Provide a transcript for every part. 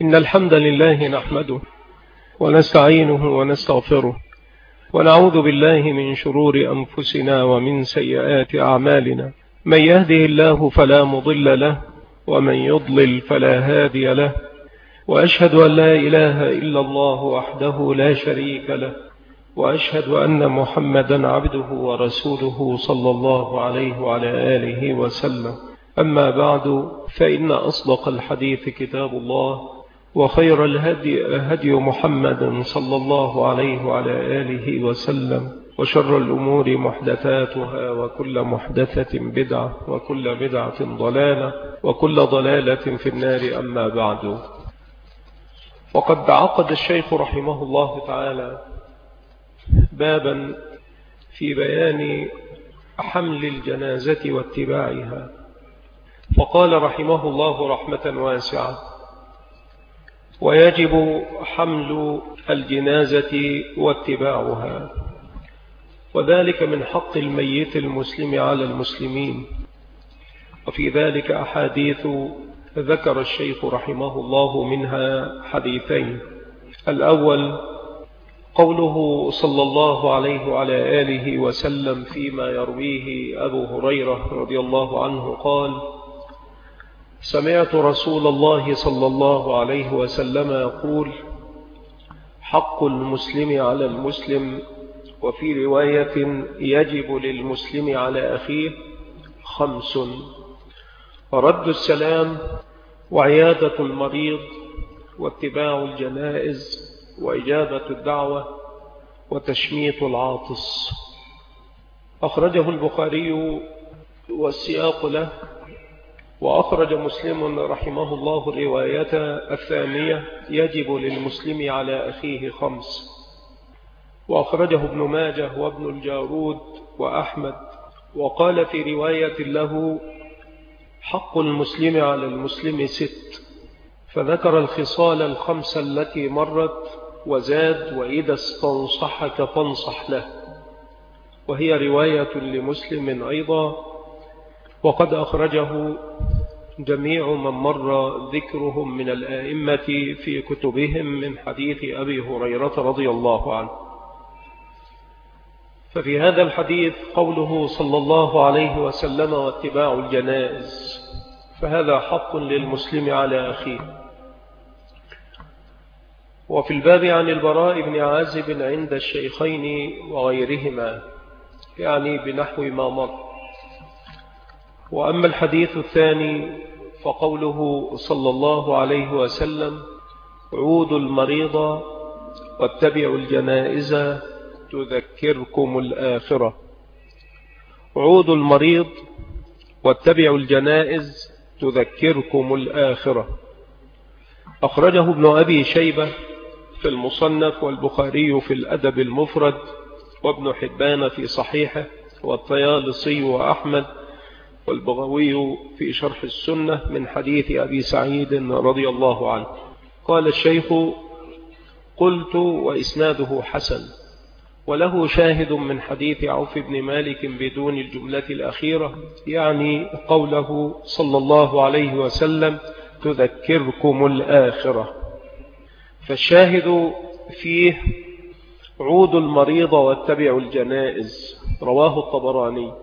إن الحمد لله نحمده ونستعينه ونستغفره ونعوذ بالله من شرور أنفسنا ومن سيئات أعمالنا. من يهده الله فلا مضل له ومن يضلل فلا هادي له، وأشهد أن لا إله إلا الله وحده لا شريك له، وأشهد أن محمدا عبده ورسوله صلى الله عليه وعلى آله وسلم. أما بعد، فإن أصدق الحديث كتاب الله، وخير الهدي هدي محمد صلى الله عليه وعلى آله وسلم، وشر الأمور محدثاتها، وكل محدثة بدعة، وكل بدعة ضلالة، وكل ضلالة في النار. أما بعد، وقد عقد الشيخ رحمه الله تعالى بابا في بيان حمل الجنازة واتباعها، فقال رحمه الله رحمة واسعة: ويجب حمل الجنازة واتباعها، وذلك من حق الميت المسلم على المسلمين. وفي ذلك أحاديث ذكر الشيخ رحمه الله منها حديثين. الأول قوله صلى الله عليه وعلى آله وسلم فيما يرويه أبو هريرة رضي الله عنه قال: سمعت رسول الله صلى الله عليه وسلم يقول: حق المسلم على المسلم، وفي رواية يجب للمسلم على أخيه 5: رد السلام، وعيادة المريض، واتباع الجنائز، وإجابة الدعوة، وتشميت العاطس. أخرجه البخاري والسياق له. وأخرج مسلم رحمه الله الرواية الثانية: يجب للمسلم على أخيه 5. وأخرجه ابن ماجه وابن الجارود وأحمد. وقال في رواية له: حق المسلم على المسلم 6، فذكر الخصال 5 التي مرت، وزاد: وإذا استنصحك فانصح له، وهي رواية لمسلم أيضا. وقد أخرجه جميع من مر ذكرهم من الآئمة في كتبهم من حديث أبي هريرة رضي الله عنه. ففي هذا الحديث قوله صلى الله عليه وسلم: واتباع الجنائز، فهذا حق للمسلم على أخيه. وفي الباب عن البراء بن عازب عند الشيخين وغيرهما، يعني بنحو ما مر. وأما الحديث الثاني فقوله صلى الله عليه وسلم: عودوا المريض واتبعوا الجنائز تذكركم الآخرة. عودوا المريض واتبعوا الجنائز تذكركم الآخرة. أخرجه ابن أبي شيبة في المصنف، والبخاري في الأدب المفرد، وابن حبان في صحيحه، والطيالسي وأحمد والبغوي في شرح السنة من حديث أبي سعيد رضي الله عنه. قال الشيخ: قلت وإسناده حسن، وله شاهد من حديث عوف بن مالك بدون الجملة الأخيرة، يعني قوله صلى الله عليه وسلم: تذكركم الآخرة. فالشاهد فيه: عودوا المريض واتبعوا الجنائز، رواه الطبراني.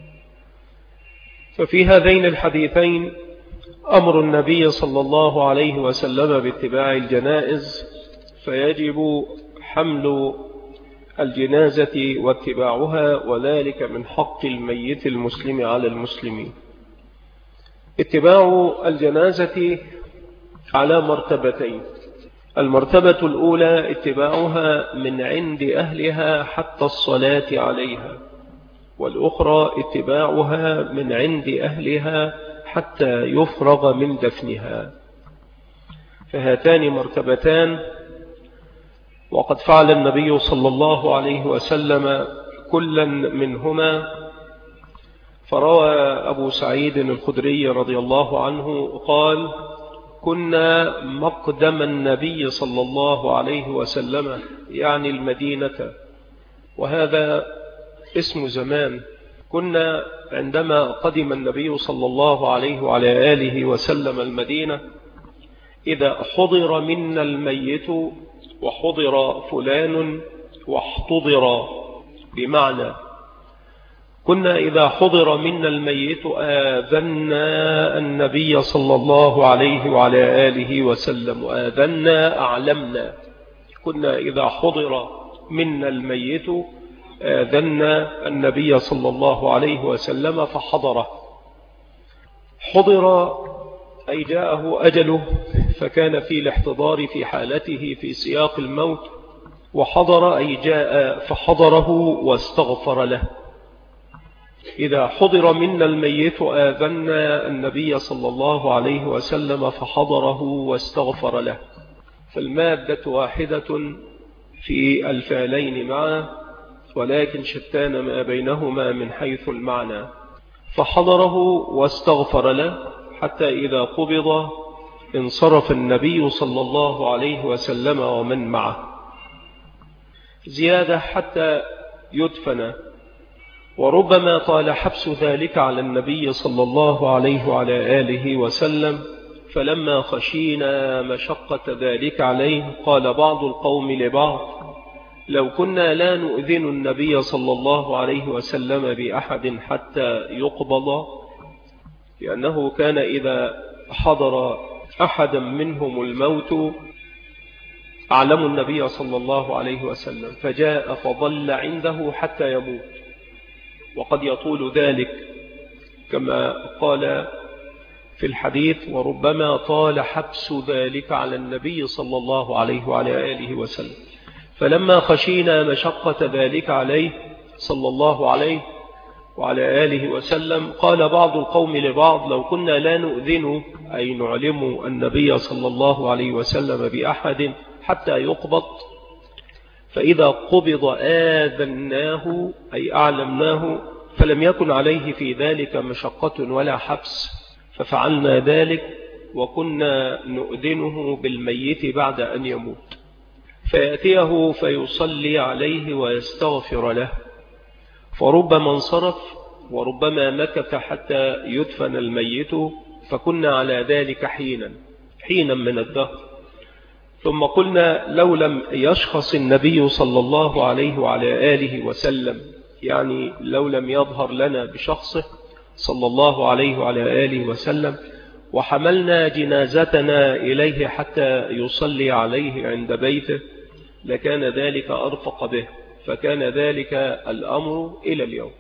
ففي هذين الحديثين أمر النبي صلى الله عليه وسلم باتباع الجنائز، فيجب حمل الجنازة واتباعها، وذلك من حق الميت المسلم على المسلمين. اتباع الجنازة على مرتبتين: المرتبة الأولى اتباعها من عند أهلها حتى الصلاة عليها، والأخرى اتباعها من عند أهلها حتى يفرغ من دفنها. فهاتان مرتبتان، وقد فعل النبي صلى الله عليه وسلم كلا منهما. فروى أبو سعيد الخدري رضي الله عنه قال: كنا مقدم النبي صلى الله عليه وسلم، يعني المدينة، وهذا اسم زمان. كنا عندما قدم النبي صلى الله عليه وعلى آله وسلم المدينة، إذا حضر منا الميت وحضر فلان واحتضر، بمعنى كنا إذا حضر منا الميت آذنا النبي صلى الله عليه وعلى آله وسلم، آذنا أعلمنا. كنا إذا حضر منا الميت آذنا النبي صلى الله عليه وسلم فحضره. حضر أي جاءه أجله فكان في الاحتضار في حالته في سياق الموت، وحضر أي جاء فحضره واستغفر له. إذا حضر منا الميت آذنا النبي صلى الله عليه وسلم فحضره واستغفر له. فالمادة واحدة في الفعلين معا، ولكن شتان ما بينهما من حيث المعنى. فحضره واستغفر له حتى إذا قبض انصرف النبي صلى الله عليه وسلم ومن معه. زيادة حتى يدفن، وربما طال حبس ذلك على النبي صلى الله عليه وعلى آله وسلم، فلما خشينا مشقة ذلك عليه قال بعض القوم لبعض: لو كنا لا نؤذن النبي صلى الله عليه وسلم بأحد حتى يقبض، لأنه كان إذا حضر أحدا منهم الموت أعلموا النبي صلى الله عليه وسلم فجاء فظل عنده حتى يموت، وقد يطول ذلك كما قال في الحديث: وربما طال حبس ذلك على النبي صلى الله عليه وعلى آله وسلم. فلما خشينا مشقة ذلك عليه صلى الله عليه وعلى آله وسلم قال بعض القوم لبعض: لو كنا لا نؤذن أي نعلم النبي صلى الله عليه وسلم بأحد حتى يقبض، فإذا قبض آذناه أي أعلمناه، فلم يكن عليه في ذلك مشقة ولا حبس، ففعلنا ذلك وكنا نؤذنه بالميت بعد أن يموت، فيأتيه فيصلي عليه ويستغفر له. فربما انصرف وربما مكث حتى يدفن الميت، فكنا على ذلك حينا من الدهر. ثم قلنا: لو لم يشخص النبي صلى الله عليه وعلى آله وسلم، يعني لو لم يظهر لنا بشخصه صلى الله عليه وعلى آله وسلم، وحملنا جنازتنا إليه حتى يصلي عليه عند بيته، لكان ذلك أرفق به، فكان ذلك الأمر إلى اليوم.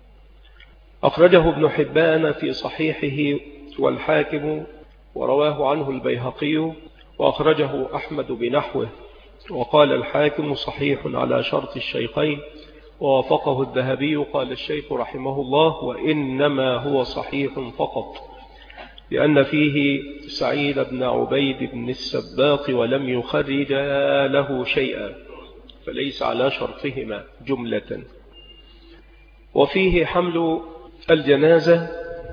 أخرجه ابن حبان في صحيحه والحاكم، ورواه عنه البيهقي، وأخرجه أحمد بنحوه، وقال الحاكم صحيح على شرط الشيخين، ووافقه الذهبي. قال الشيخ رحمه الله: وإنما هو صحيح فقط، لأن فيه سعيد بن عبيد بن السباق ولم يخرج له شيئا، فليس على شرطهما جملة. وفيه حمل الجنازة،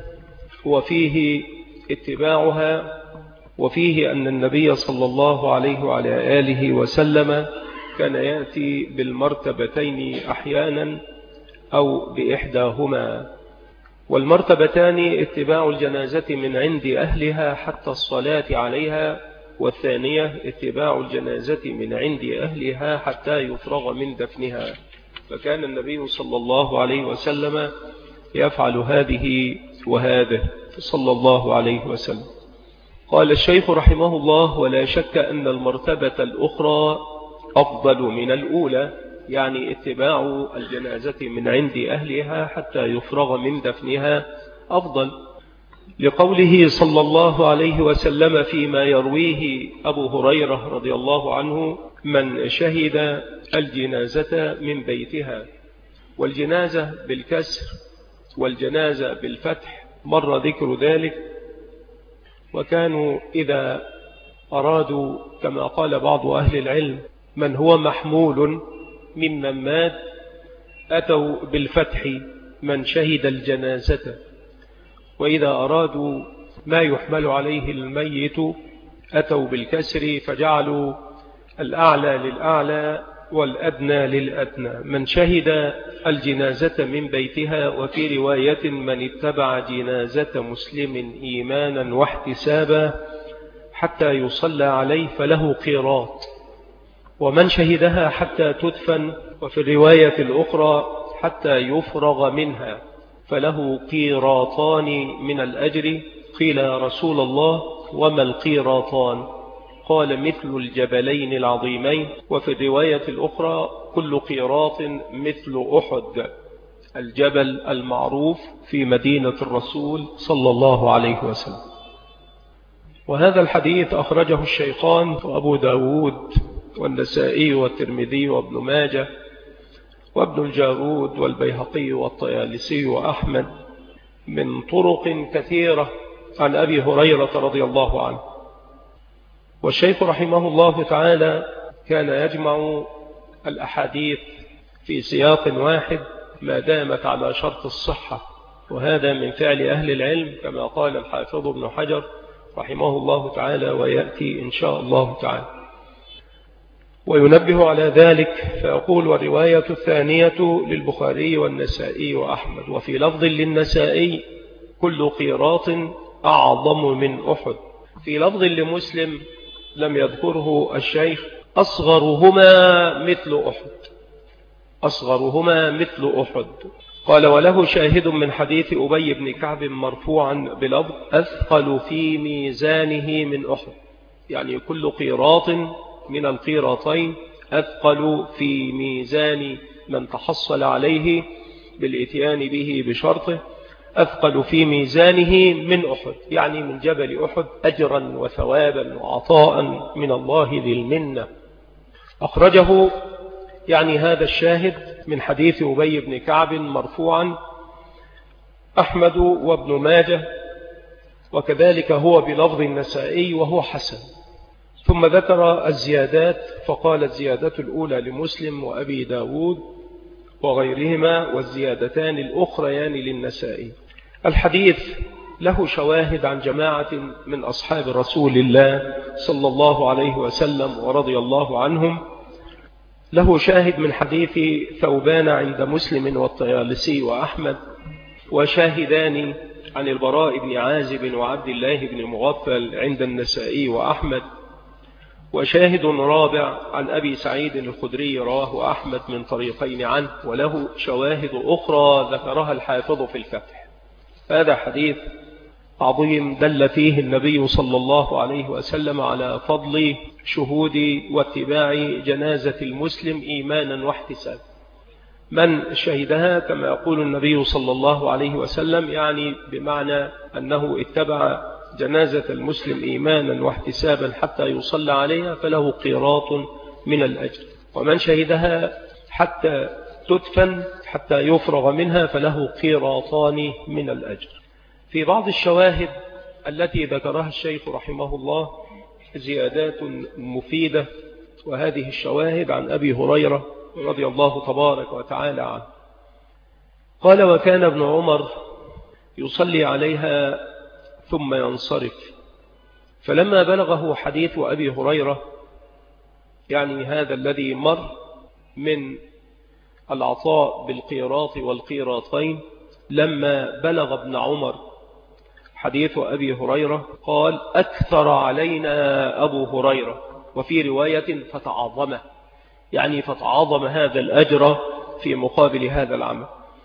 وفيه اتباعها، وفيه أن النبي صلى الله عليه وعلى آله وسلم كان يأتي بالمرتبتين أحيانا أو بإحداهما. والمرتبتان اتباع الجنازة من عند أهلها حتى الصلاة عليها، والثانية اتباع الجنازة من عند أهلها حتى يفرغ من دفنها. فكان النبي صلى الله عليه وسلم يفعل هذه وهذه صلى الله عليه وسلم. قال الشيخ رحمه الله: ولا شك أن المرتبة الأخرى أفضل من الأولى، يعني اتباع الجنازة من عند أهلها حتى يفرغ من دفنها أفضل، لقوله صلى الله عليه وسلم فيما يرويه أبو هريرة رضي الله عنه: من شهد الجنازة من بيتها. والجنازة بالكسر والجنازة بالفتح مر ذكر ذلك. وكانوا إذا أرادوا كما قال بعض أهل العلم من هو محمول ممن مات أتوا بالفتح من شهد الجنازة، وإذا أرادوا ما يحمل عليه الميت أتوا بالكسر فجعلوا الأعلى للأعلى والأدنى للأدنى. من شهد الجنازة من بيتها، وفي رواية من اتبع جنازة مسلم إيمانا واحتسابا حتى يصلى عليه فله قيراط، ومن شهدها حتى تدفن، وفي الرواية الأخرى حتى يفرغ منها فله قيراطان من الأجر. قيل يا رسول الله وما القيراطان؟ قال مثل الجبلين العظيمين. وفي الرواية الأخرى كل قيراط مثل أحد، الجبل المعروف في مدينة الرسول صلى الله عليه وسلم. وهذا الحديث أخرجه الشيخان وأبو داود والنسائي والترمذي وابن ماجه وابن الجارود والبيهقي والطيالسي وأحمد من طرق كثيرة عن أبي هريرة رضي الله عنه. والشيخ رحمه الله تعالى كان يجمع الأحاديث في سياق واحد ما دامت على شرط الصحة، وهذا من فعل أهل العلم كما قال الحافظ ابن حجر رحمه الله تعالى، ويأتي إن شاء الله تعالى. وينبه على ذلك فيقول: والرواية الثانية للبخاري والنسائي وأحمد، وفي لفظ للنسائي كل قيراط أعظم من أحد. في لفظ لمسلم لم يذكره الشيخ: أصغرهما مثل أحد، أصغرهما مثل أحد. قال: وله شاهد من حديث أبي بن كعب مرفوعا بلفظ: أثقل في ميزانه من أحد، يعني كل قيراط من القيراطين أثقل في ميزان من تحصل عليه بالإتيان به بشرطه، أثقل في ميزانه من أحد، يعني من جبل أحد أجرا وثوابا وعطاء من الله ذي المنة. أخرجه يعني هذا الشاهد من حديث أبي بن كعب مرفوعا أحمد وابن ماجه، وكذلك هو بلفظ النسائي وهو حسن. ثم ذكر الزيادات فقال: الزيادة الأولى لمسلم وأبي داود وغيرهما، والزيادتان الأخريان للنسائي. الحديث له شواهد عن جماعة من أصحاب رسول الله صلى الله عليه وسلم ورضي الله عنهم. له شاهد من حديث ثوبان عند مسلم والطيالسي وأحمد، وشاهدان عن البراء بن عازب وعبد الله بن مغفل عند النسائي وأحمد، وشاهد رابع عن أبي سعيد الخدري رواه أحمد من طريقين عنه، وله شواهد أخرى ذكرها الحافظ في الفتح. هذا حديث عظيم دل فيه النبي صلى الله عليه وسلم على فضل شهود واتباع جنازة المسلم إيمانا واحتسابا. من شهدها كما يقول النبي صلى الله عليه وسلم، يعني بمعنى أنه اتبع جنازة المسلم إيمانا واحتسابا حتى يصلى عليها فله قيراط من الأجر، ومن شهدها حتى تدفن حتى يفرغ منها فله قيراطان من الأجر. في بعض الشواهد التي ذكرها الشيخ رحمه الله زيادات مفيدة، وهذه الشواهد عن أبي هريرة رضي الله تبارك وتعالى عنه قال: وكان ابن عمر يصلي عليها ثم ينصرف، فلما بلغه حديث أبي هريرة، يعني هذا الذي مر من العطاء بالقيراط والقيراطين، لما بلغ ابن عمر حديث أبي هريرة قال: أكثر علينا أبو هريرة، وفي رواية فتعظمه، يعني فتعظم هذا الأجر في مقابل هذا العمل.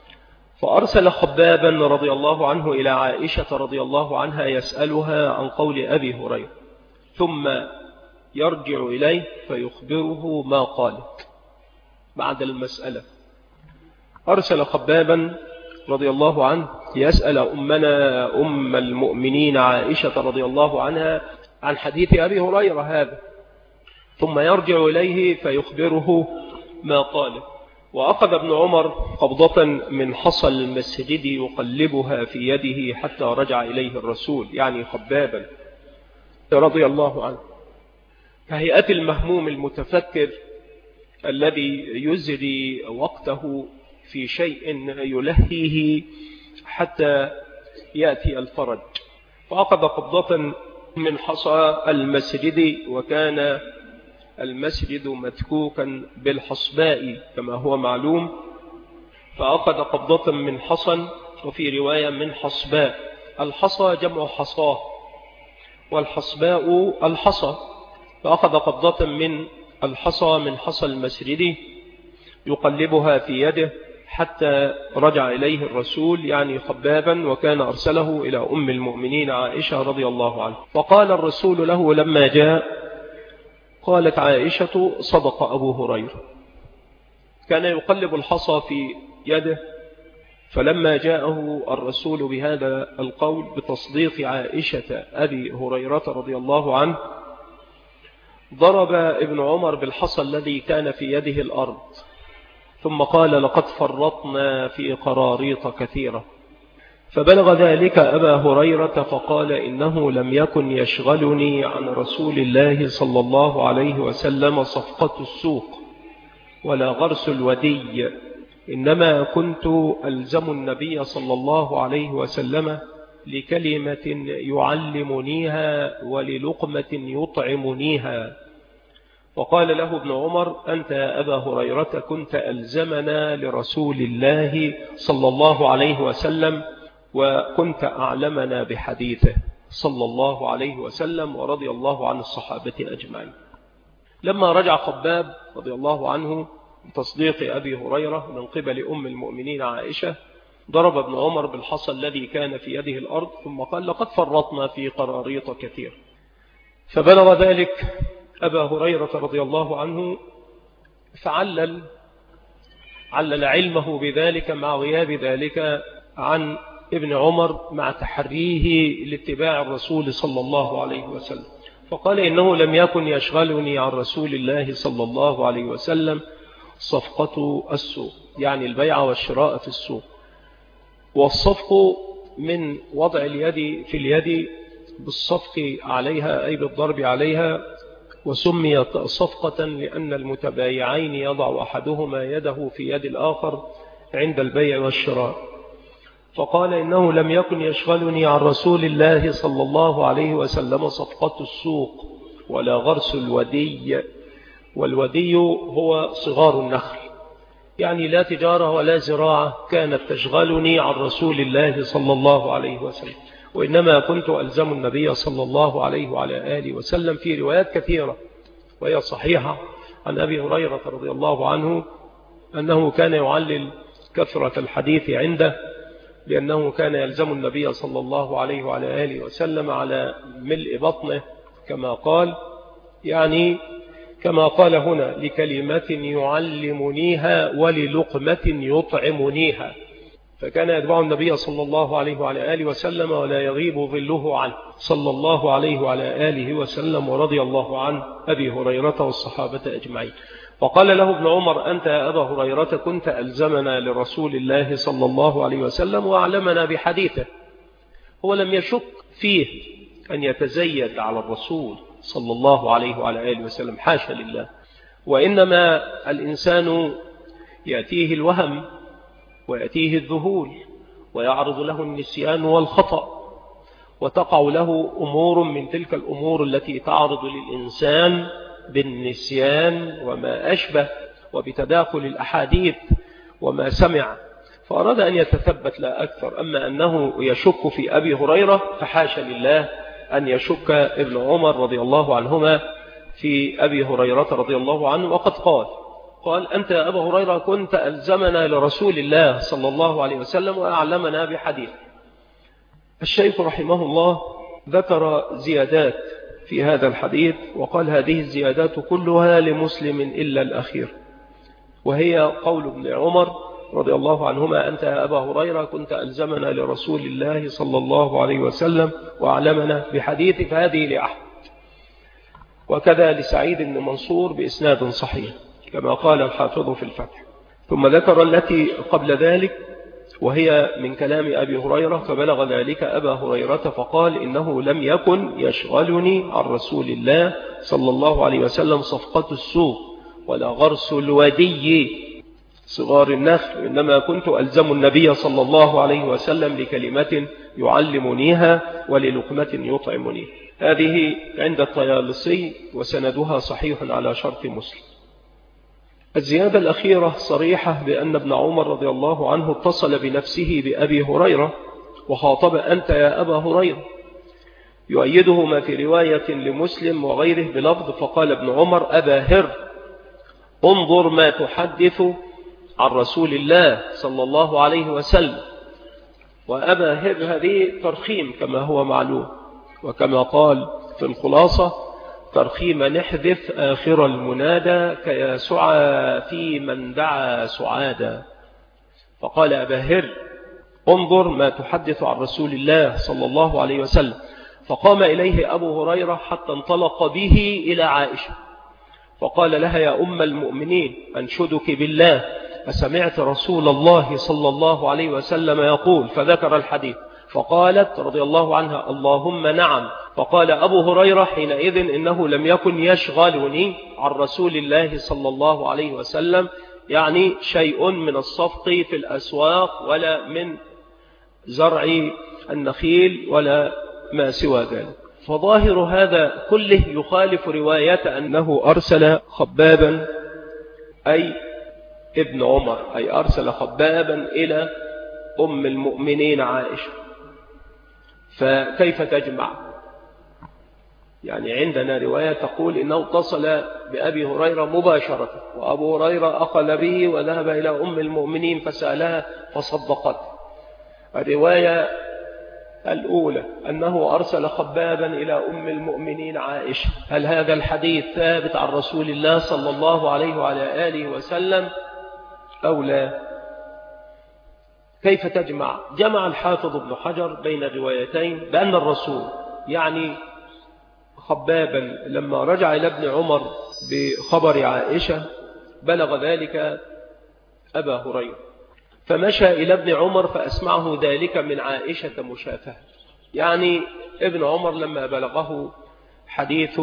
فأرسل خبابا رضي الله عنه إلى عائشة رضي الله عنها يسألها عن قول أبي هريرة، ثم يرجع إليه فيخبره ما قالت بعد المسألة. أرسل خبابا رضي الله عنه يسأل أمنا أم المؤمنين عائشة رضي الله عنها عن حديث أبي هريرة هذا، ثم يرجع إليه فيخبره ما قال. وأخذ ابن عمر قبضة من حصى المسجد يقلبها في يده حتى رجع إليه الرسول، يعني خبابا رضي الله عنه، كهيئة المهموم المتفكر الذي يزري وقته في شيء يلهيه حتى يأتي الفرج. فأخذ قبضة من حصى المسجد، وكان المسجد متكوكا بالحصباء كما هو معلوم، فأخذ قبضة من حصى، وفي رواية من حصباء. الحصى جمع حصاه، والحصباء الحصى، فأخذ قبضة من الحصى من حصى المسرد يقلبها في يده حتى رجع إليه الرسول يعني خبابا، وكان أرسله إلى أم المؤمنين عائشة رضي الله عنها. فقال الرسول له لما جاء، قالت عائشة صدق أبو هريرة، كان يقلب الحصى في يده. فلما جاءه الرسول بهذا القول بتصديق عائشة أبي هريرة رضي الله عنه، ضرب ابن عمر بالحصى الذي كان في يده الأرض، ثم قال لقد فرطنا في قراريط كثيرة. فبلغ ذلك أبا هريرة فقال إنه لم يكن يشغلني عن رسول الله صلى الله عليه وسلم صفقة السوق ولا غرس الودي، إنما كنت ألزم النبي صلى الله عليه وسلم لكلمة يعلمنيها وللقمة يطعمنيها. وقال له ابن عمر أنت يا أبا هريرة كنت ألزمنا لرسول الله صلى الله عليه وسلم وكنت أعلمنا بحديثه صلى الله عليه وسلم، ورضي الله عن الصحابة أجمعين. لما رجع خباب رضي الله عنه بتصديق أبي هريرة من قبل أم المؤمنين عائشة، ضرب ابن عمر بالحصى الذي كان في يده الأرض، ثم قال لقد فرطنا في قراريط كثير. فبلغ ذلك أبا هريرة رضي الله عنه فعلل علمه بذلك مع غياب ذلك عن ابن عمر مع تحريه لاتباع الرسول صلى الله عليه وسلم، فقال إنه لم يكن يشغلني عن رسول الله صلى الله عليه وسلم صفقة السوق، يعني البيع والشراء في السوق. والصفق من وضع اليد في اليد بالصفق عليها أي بالضرب عليها، وسميت صفقة لأن المتبايعين يضع أحدهما يده في يد الآخر عند البيع والشراء. فقال إنه لم يكن يشغلني عن رسول الله صلى الله عليه وسلم صفقة السوق ولا غرس الودي، والودي هو صغار النخل، يعني لا تجارة ولا زراعة كانت تشغلني عن رسول الله صلى الله عليه وسلم، وإنما كنت ألزم النبي صلى الله عليه وعلى آله وسلم. في روايات كثيرة وهي صحيحة عن أبي هريرة رضي الله عنه أنه كان يعلل كثرة الحديث عنده، لأنه كان يلزم النبي صلى الله عليه وعلى آله وسلم على ملء بطنه كما قال، يعني كما قال هنا لكلمة يعلمنيها وللقمة يطعمنيها. فكان يتبع النبي صلى الله عليه وعلى آله وسلم ولا يغيب ظله عنه صلى الله عليه وعلى آله وسلم، ورضي الله عن أبي هريرة والصحابة أجمعين. وقال له ابن عمر أنت يا أبا هريرة كنت ألزمنا لرسول الله صلى الله عليه وسلم وأعلمنا بحديثه. هو لم يشك فيه أن يتزيد على الرسول صلى الله عليه وعلى آله وسلم، حاشا لله، وإنما الإنسان يأتيه الوهم ويأتيه الذهول ويعرض له النسيان والخطأ، وتقع له أمور من تلك الأمور التي تعرض للإنسان بالنسيان وما أشبه وبتداخل الأحاديث وما سمع، فأراد أن يتثبت لا أكثر. أما أنه يشك في أبي هريرة فحاشا لله أن يشك ابن عمر رضي الله عنهما في أبي هريرة رضي الله عنه. وقد قال أنت يا أبا هريرة كنت ألزمنا لرسول الله صلى الله عليه وسلم وأعلمنا بحديث. الشيخ رحمه الله ذكر زيادات في هذا الحديث وقال هذه الزيادات كلها لمسلم إلا الأخير، وهي قول ابن عمر رضي الله عنهما أنت يا أبا هريرة كنت ألزمنا لرسول الله صلى الله عليه وسلم وأعلمنا بحديث، فهذه لأحمد، وكذا لسعيد بن منصور بإسناد صحيح كما قال الحافظ في الفتح. ثم ذكر التي قبل ذلك وهي من كلام أبي هريرة، فبلغ ذلك أبا هريرة فقال إنه لم يكن يشغلني عن رسول الله صلى الله عليه وسلم صفقة السوق ولا غرس الودي صغار النخل، إنما كنت ألزم النبي صلى الله عليه وسلم لكلمة يعلمنيها وللقمة يطعمني. هذه عند الطيالسي وسندها صحيح على شرط مسلم. الزيادة الأخيرة صريحة بأن ابن عمر رضي الله عنه اتصل بنفسه بأبي هريرة وخاطب أنت يا أبا هريرة، يؤيده ما في رواية لمسلم وغيره بلفظ فقال ابن عمر أبا هر انظر ما تحدث عن رسول الله صلى الله عليه وسلم. وأبا هر هذه ترخيم كما هو معلوم، وكما قال في الخلاصة ترخيم نحذف آخر المنادى كيسعى في من دعا سعادا. فقال أبا هر انظر ما تحدث عن رسول الله صلى الله عليه وسلم. فقام إليه أبو هريرة حتى انطلق به إلى عائشة فقال لها يا أم المؤمنين أنشدك بالله أسمعت رسول الله صلى الله عليه وسلم يقول؟ فذكر الحديث فقالت رضي الله عنها اللهم نعم. فقال أبو هريرة حينئذ إنه لم يكن يشغلني عن رسول الله صلى الله عليه وسلم، يعني شيء من الصفق في الأسواق ولا من زرع النخيل ولا ما سوى ذلك. فظاهر هذا كله يخالف رواية أنه أرسل خبابا أي ابن عمر، أي أرسل خبابا إلى أم المؤمنين عائشة. فكيف تجمع؟ يعني عندنا رواية تقول إنه اتصل بأبي هريرة مباشرة، وأبو هريرة أخذ به وذهب إلى أم المؤمنين فسألها فصدقت. الرواية الأولى أنه أرسل خبابا إلى أم المؤمنين عائشة. هل هذا الحديث ثابت عن رسول الله صلى الله عليه وعلى آله وسلم أو لا؟ كيف تجمع؟ جمع الحافظ ابن حجر بين الروايتين بأن الرسول يعني خبابا لما رجع إلى ابن عمر بخبر عائشة بلغ ذلك أبا هريرة فمشى إلى ابن عمر فأسمعه ذلك من عائشة مشافهة. يعني ابن عمر لما بلغه حديث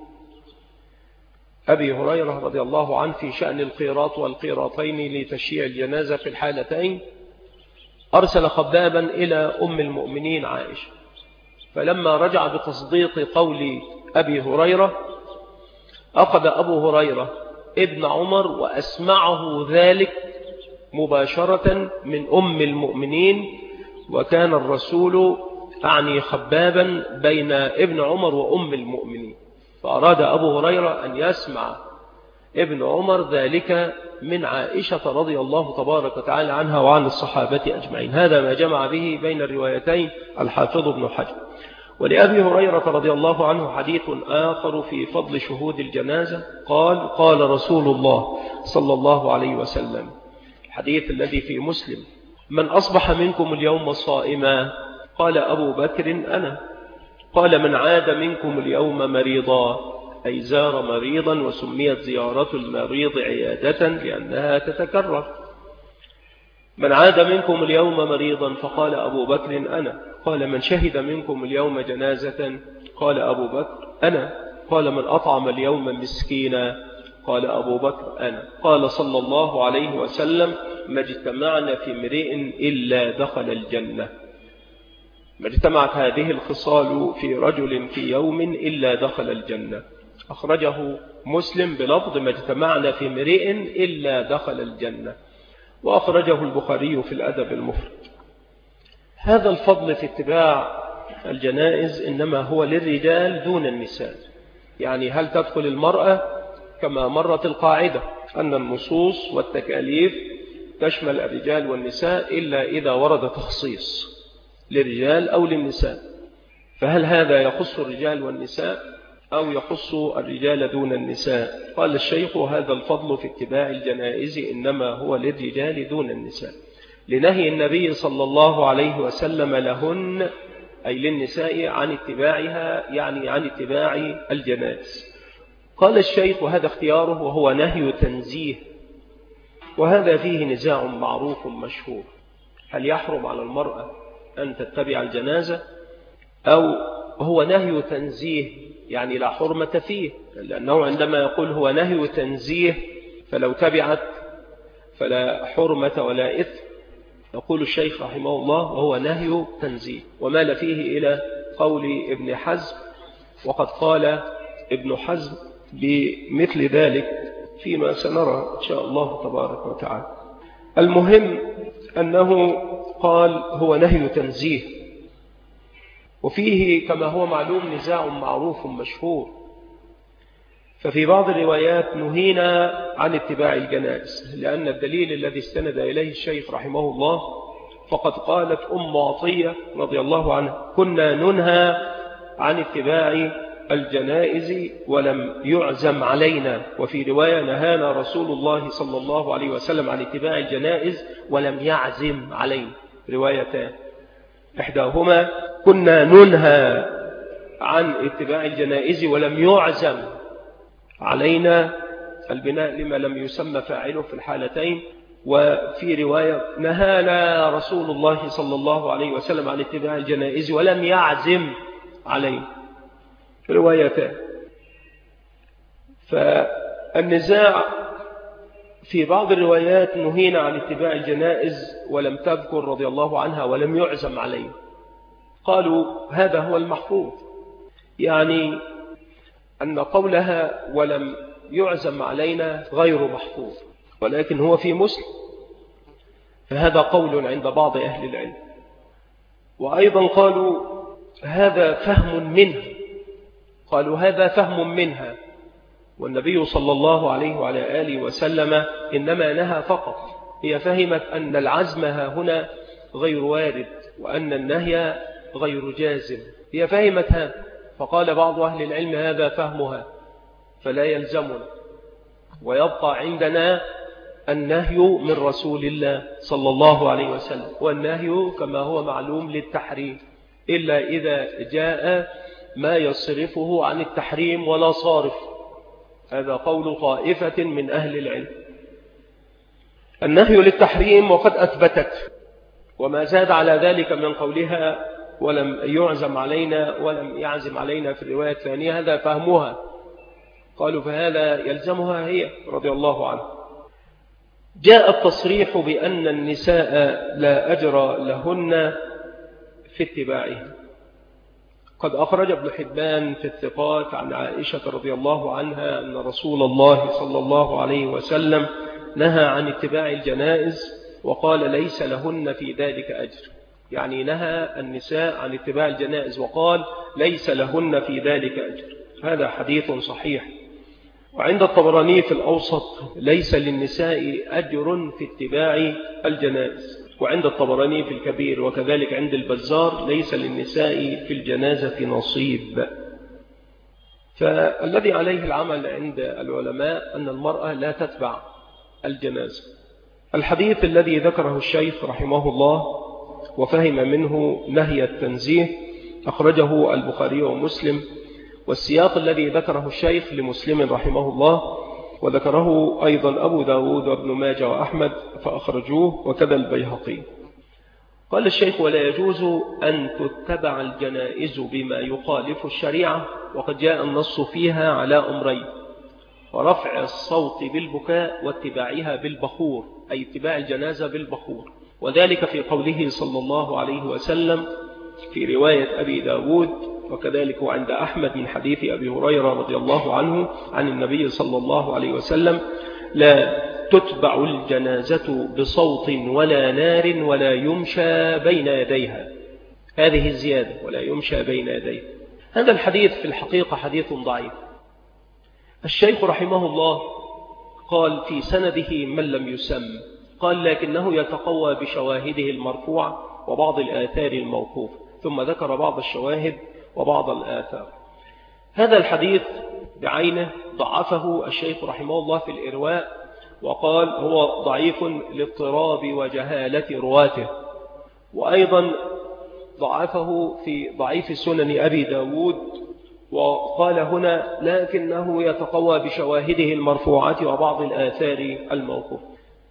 أبي هريرة رضي الله عنه في شأن القيراط والقيراطين لتشييع الجنازة في الحالتين أرسل خبابا إلى أم المؤمنين عائشة. فلما رجع بتصديق قول أبي هريرة أخذ أبو هريرة ابن عمر وأسمعه ذلك مباشرة من أم المؤمنين، وكان الرسول أعني خبابا بين ابن عمر وأم المؤمنين، فأراد أبو هريرة أن يسمع ابن عمر ذلك من عائشة رضي الله تبارك وتعالى عنها وعن الصحابة أجمعين. هذا ما جمع به بين الروايتين الحافظ ابن حجر. ولأبي هريرة رضي الله عنه حديث آخر في فضل شهود الجنازة قال رسول الله صلى الله عليه وسلم، الحديث الذي في مسلم: من أصبح منكم اليوم صائما؟ قال أبو بكر أنا. قال من عاد منكم اليوم مريضا؟ أي زار مريضا، وسميت زيارة المريض عيادة لأنها تتكرر. من عاد منكم اليوم مريضا؟ فقال أبو بكر أنا. قال من شهد منكم اليوم جنازة؟ قال أبو بكر أنا. قال من أطعم اليوم مسكينا؟ قال أبو بكر أنا. قال صلى الله عليه وسلم: ما اجتمعنا في امرئ إلا دخل الجنة. ما اجتمعت هذه الخصال في رجل في يوم إلا دخل الجنة. أخرجه مسلم بلفظ ما اجتمعنا في امرئ إلا دخل الجنة، وأخرجه البخاري في الأدب المفرد. هذا الفضل في اتباع الجنائز إنما هو للرجال دون النساء. يعني هل تدخل المرأة؟ كما مرت القاعدة أن النصوص والتكاليف تشمل الرجال والنساء إلا إذا ورد تخصيص للرجال أو للنساء. فهل هذا يخص الرجال والنساء أو يخص الرجال دون النساء؟ قال الشيخ: هذا الفضل في اتباع الجنائز إنما هو للرجال دون النساء، لنهي النبي صلى الله عليه وسلم لهن أي للنساء عن اتباعها، يعني عن اتباع الجنائز. قال الشيخ: وهذا اختياره وهو نهي تنزيه، وهذا فيه نزاع معروف مشهور: هل يحرم على المرأة أن تتبع الجنازة، أو هو نهي تنزيه يعني لا حرمة فيه؟ لأنه عندما يقول هو نهي تنزيه فلو تبعت فلا حرمة ولا إثم. يقول الشيخ رحمه الله: وهو نهي تنزيه، ومال فيه إلى قول ابن حزم، وقد قال ابن حزم بمثل ذلك فيما سنرى إن شاء الله تبارك وتعالى. المهم أنه قال هو نهي تنزيه، وفيه كما هو معلوم نزاع معروف مشهور. ففي بعض الروايات نهينا عن اتباع الجنائز، لأن الدليل الذي استند إليه الشيخ رحمه الله فقد قالت أم عطية رضي الله عنها: كنا ننهى عن اتباع الجنائز ولم يعزم علينا. وفي رواية: نهانا رسول الله صلى الله عليه وسلم عن اتباع الجنائز ولم يعزم علينا. روايتان، إحداهما كنا ننهى عن اتباع الجنائز ولم يعزم علينا، البناء لما لم يسمى فاعله في الحالتين. وفي رواية: نهانا رسول الله صلى الله عليه وسلم عن اتباع الجنائز ولم يعزم علينا. روايتان. فالنزاع في بعض الروايات نهينا عن اتباع الجنائز ولم تذكر رضي الله عنها ولم يعزم علينا. قالوا هذا هو المحفوظ، يعني أن قولها ولم يعزم علينا غير محفوظ، ولكن هو في مسلم، فهذا قول عند بعض أهل العلم. وأيضا قالوا هذا فهم منه، قالوا هذا فهم منها، والنبي صلى الله عليه وعلى آله وسلم إنما نهى فقط. هي فهمت أن العزم هنا غير وارد وأن النهي غير جازم، هي فهمت هذا، فقال بعض أهل العلم هذا فهمها فلا يلزمنا، ويبقى عندنا النهي من رسول الله صلى الله عليه وسلم، والنهي كما هو معلوم للتحريم، إلا إذا جاء ما يصرفه عن التحريم ولا صارف. هذا قول طائفة من أهل العلم. النهي للتحريم وقد أثبتت، وما زاد على ذلك من قولها ولم يعزم علينا ولم يعزم علينا في الرواية الثانية، هذا فهمها، قالوا فهذا يلزمها هي رضي الله عنها. جاء التصريح بأن النساء لا أجر لهن في اتباعه. قد أخرج ابن حبان في الثقات عن عائشة رضي الله عنها أن رسول الله صلى الله عليه وسلم نهى عن اتباع الجنائز وقال ليس لهن في ذلك أجر، يعني نهى النساء عن اتباع الجنائز وقال ليس لهن في ذلك أجر. هذا حديث صحيح. وعند الطبراني في الأوسط ليس للنساء أجر في اتباع الجنائز، وعند الطبراني في الكبير، وكذلك عند البزار ليس للنساء في الجنازة نصيب. فالذي عليه العمل عند العلماء أن المرأة لا تتبع الجنازة. الحديث الذي ذكره الشيخ رحمه الله وفهم منه نهي التنزيه أخرجه البخاري ومسلم، والسياق الذي ذكره الشيخ لمسلم رحمه الله، وذكره أيضا أبو داود وابن ماجه وأحمد فأخرجوه، وكذا البيهقي. قال الشيخ: ولا يجوز أن تتبع الجنائز بما يخالف الشريعة، وقد جاء النص فيها على أمرين: ورفع الصوت بالبكاء واتباعها بالبخور، أي اتباع الجنازة بالبخور، وذلك في قوله صلى الله عليه وسلم في رواية أبي داود، وكذلك عند أحمد من حديث أبي هريرة رضي الله عنه عن النبي صلى الله عليه وسلم: لا تتبع الجنازة بصوت ولا نار ولا يمشى بين يديها. هذه الزيادة: ولا يمشى بين يديها. هذا الحديث في الحقيقة حديث ضعيف. الشيخ رحمه الله قال في سنده من لم يسم، قال لكنه يتقوى بشواهده المرفوعة وبعض الآثار الموقوفة، ثم ذكر بعض الشواهد وبعض الآثار. هذا الحديث بعينه ضعفه الشيخ رحمه الله في الإرواء، وقال هو ضعيف لاضطراب وجهالة رواته، وأيضا ضعفه في ضعيف سنن أبي داود، وقال هنا لكنه يتقوى بشواهده المرفوعة وبعض الآثار الموقوفة.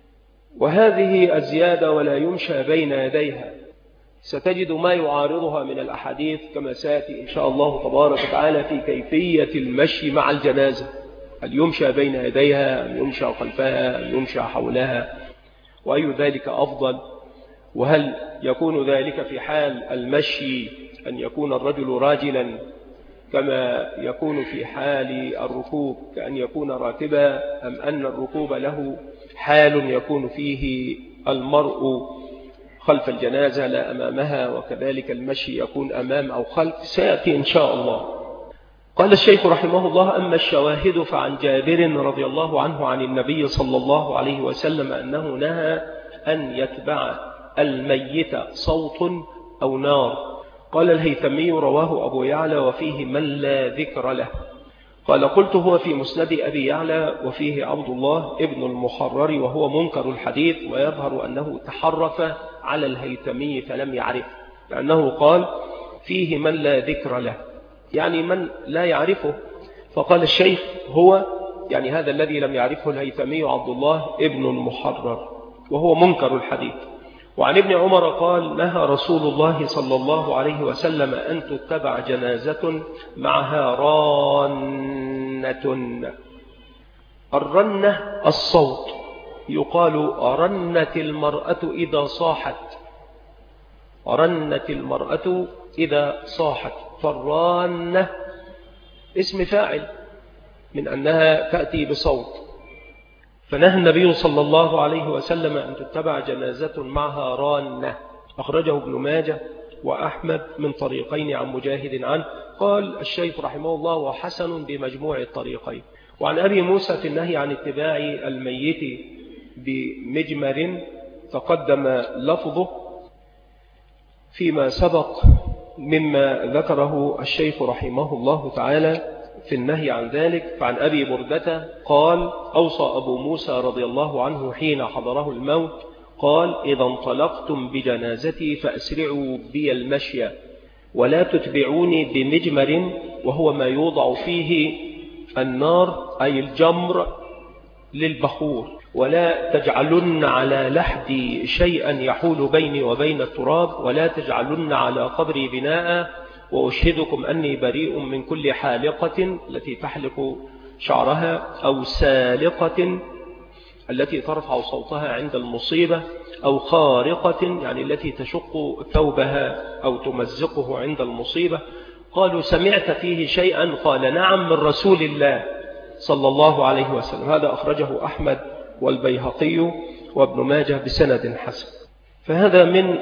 وهذه الزيادة ولا يمشى بين يديها ستجد ما يعارضها من الأحاديث كما سيأتي إن شاء الله تبارك وتعالى في كيفية المشي مع الجنازة: هل يمشى بين يديها أم يمشى خلفها أم يمشى حولها، وأي ذلك أفضل، وهل يكون ذلك في حال المشي أن يكون الرجل راجلا كما يكون في حال الركوب كأن يكون راكبا، أم أن الركوب له حال يكون فيه المرء خلف الجنازة لا أمامها، وكذلك المشي يكون أمام أو خلف، سيأتي إن شاء الله. قال الشيخ رحمه الله: أما الشواهد فعن جابر رضي الله عنه عن النبي صلى الله عليه وسلم أنه نهى أن يتبع الميت صوت أو نار. قال الهيثمي: رواه أبو يعلى وفيه من لا ذكر له. قال: قلت: هو في مسند أبي يعلى وفيه عبد الله ابن المحرر وهو منكر الحديث، ويظهر أنه تحرف على الهيثمي فلم يعرف، لأنه قال فيه من لا ذكر له، يعني من لا يعرفه. فقال الشيخ: هو يعني هذا الذي لم يعرفه الهيثمي عبد الله ابن المحرر وهو منكر الحديث. وعن ابن عمر قال: نهى رسول الله صلى الله عليه وسلم أن تتبع جنازة معها رنة. الرنة الصوت، يقال رنت المرأة إذا صاحت، رنت المرأة إذا صاحت، فالرانة اسم فاعل من أنها تأتي بصوت. فنهى النبي صلى الله عليه وسلم أن تتبع جنازة معها رانة. أخرجه ابن ماجه وأحمد من طريقين عن مجاهد عنه. قال الشيخ رحمه الله: وحسن بمجموع الطريقين. وعن أبي موسى في النهي عن اتباع الميت بمجمر تقدم لفظه فيما سبق مما ذكره الشيخ رحمه الله تعالى في النهي عن ذلك. فعن أبي بردة قال: أوصى أبو موسى رضي الله عنه حين حضره الموت، قال: إذا انطلقتم بجنازتي فأسرعوا بي المشي، ولا تتبعوني بمجمر وهو ما يوضع فيه النار أي الجمر للبخور، ولا تجعلن على لحدي شيئا يحول بيني وبين التراب، ولا تجعلن على قبري بناء، وأشهدكم أني بريء من كل حالقة التي تحلق شعرها، أو سالقة التي ترفع صوتها عند المصيبة، أو خارقة يعني التي تشق ثوبها أو تمزقه عند المصيبة. قالوا: سمعت فيه شيئا؟ قال: نعم، من رسول الله صلى الله عليه وسلم. هذا أخرجه أحمد والبيهقي وابن ماجه بسند حسن. فهذا من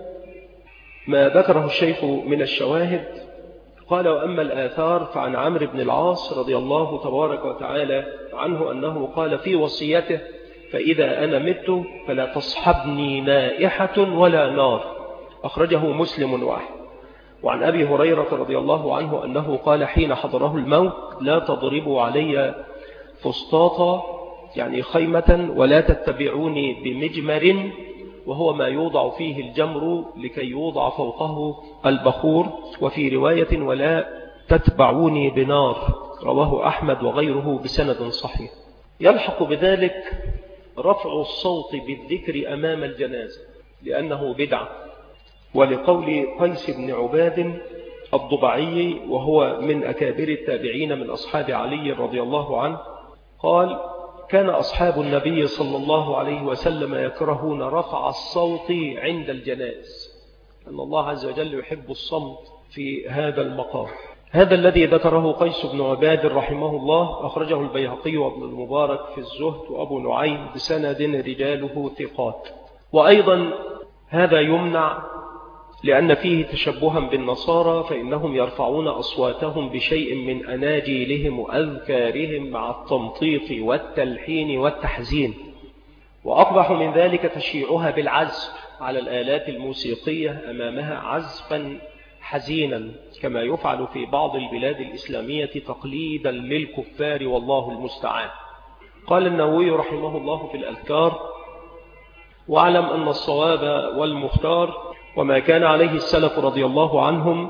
ما ذكره الشيخ من الشواهد. قال: وأما الآثار فعن عمرو بن العاص رضي الله تبارك وتعالى عنه أنه قال في وصيته: فإذا أنا مت فلا تصحبني نائحة ولا نار. أخرجه مسلم واحد. وعن أبي هريرة رضي الله عنه أنه قال حين حضره الموت: لا تضربوا علي فسطاطا يعني خيمة، ولا تتبعوني بمجمر وهو ما يوضع فيه الجمر لكي يوضع فوقه البخور. وفي رواية: ولا تتبعوني بنار. رواه أحمد وغيره بسند صحيح. يلحق بذلك رفع الصوت بالذكر أمام الجنازة لأنه بدعة، ولقول قيس بن عباد الضبعي وهو من أكابر التابعين من أصحاب علي رضي الله عنه قال: كان أصحاب النبي صلى الله عليه وسلم يكرهون رفع الصوت عند الجنائز، أن الله عز وجل يحب الصمت في هذا المقام. هذا الذي ذكره قيس بن عباد رحمه الله أخرجه البيهقي وابن المبارك في الزهد وأبو نعيم بسند رجاله ثقات. وأيضا هذا يمنع لأن فيه تشبها بالنصارى، فإنهم يرفعون أصواتهم بشيء من أناجيلهم وأذكارهم مع التمطيط والتلحين والتحزين. وأقبح من ذلك تشيعها بالعزف على الآلات الموسيقية أمامها عزفا حزينا، كما يفعل في بعض البلاد الإسلامية تقليدا للكفار والله المستعان. قال النووي رحمه الله في الأذكار: واعلم أن الصواب والمختار وما كان عليه السلف رضي الله عنهم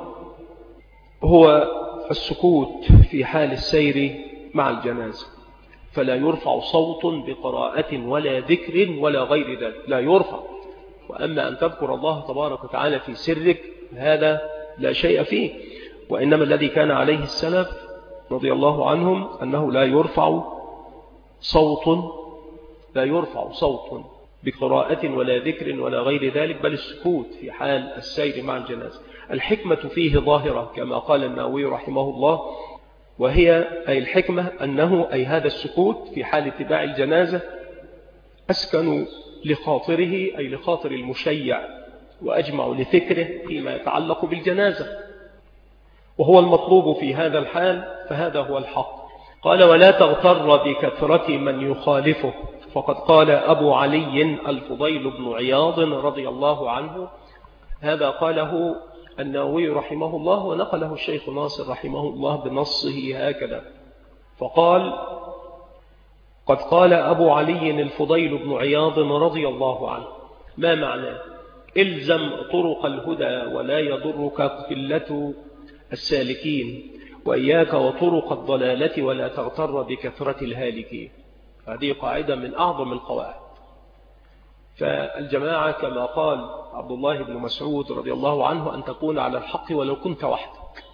هو السكوت في حال السير مع الجنازة، فلا يرفع صوت بقراءة ولا ذكر ولا غير ذلك، لا يرفع. وأما أن تذكر الله تبارك وتعالى في سرك هذا لا شيء فيه. وإنما الذي كان عليه السلف رضي الله عنهم أنه لا يرفع صوت بقراءة ولا ذكر ولا غير ذلك، بل السكوت في حال السير مع الجنازة. الحكمة فيه ظاهرة كما قال النووي رحمه الله، وهي أي الحكمة أنه أي هذا السكوت في حال اتباع الجنازة أسكن لخاطره، أي لخاطر المشيع وأجمع لفكره فيما يتعلق بالجنازة، وهو المطلوب في هذا الحال، فهذا هو الحق. قال: ولا تغتر بكثرة من يخالفه، فقد قال أبو علي الفضيل بن عياض رضي الله عنه، هذا قاله النووي رحمه الله، ونقله الشيخ ناصر رحمه الله بنصه هكذا، فقال: قد قال أبو علي الفضيل بن عياض رضي الله عنه. ما معناه؟ إلزم طرق الهدى ولا يضرك قلة السالكين، وإياك وطرق الضلالة ولا تغتر بكثرة الهالكين. هذه قاعدة من أعظم القواعد. فالجماعة كما قال عبد الله بن مسعود رضي الله عنه: أن تكون على الحق ولو كنت وحدك،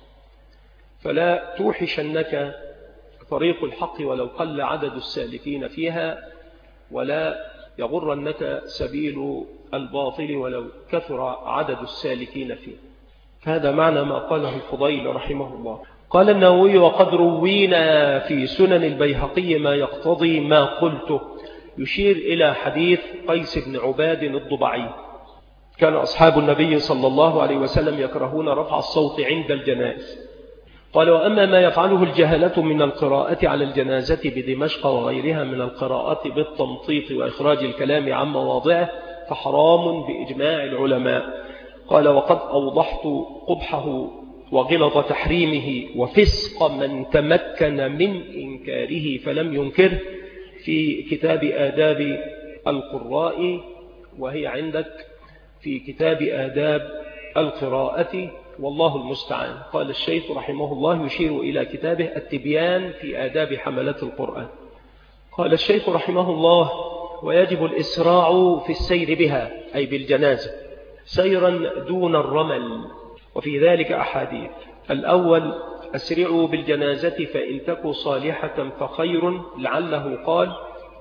فلا توحشنك طريق الحق ولو قل عدد السالكين فيها، ولا يغرنك سبيل الباطل ولو كثر عدد السالكين فيه. هذا معنى ما قاله الفضيل رحمه الله. قال النووي: وقد روينا في سنن البيهقي ما يقتضي ما قلته، يشير إلى حديث قيس بن عباد الضبعي: كان أصحاب النبي صلى الله عليه وسلم يكرهون رفع الصوت عند الجنائز. قال: وأما ما يفعله الجهلة من القراءة على الجنازة بدمشق وغيرها من القراءة بالتمطيط وإخراج الكلام عن مواضعه فحرام بإجماع العلماء. قال: وقد أوضحت قبحه وغلظ تحريمه وفسق من تمكن من إنكاره فلم ينكره في كتاب آداب القراء، وهي عندك في كتاب آداب القراءة، والله المستعان. قال الشيخ رحمه الله يشير إلى كتابه التبيان في آداب حملة القرآن. قال الشيخ رحمه الله: ويجب الإسراع في السير بها، أي بالجنازة، سيرا دون الرمل، وفي ذلك أحاديث. الأول: أسرعوا بالجنازة فإن تكوا صالحة فخير، لعله قال: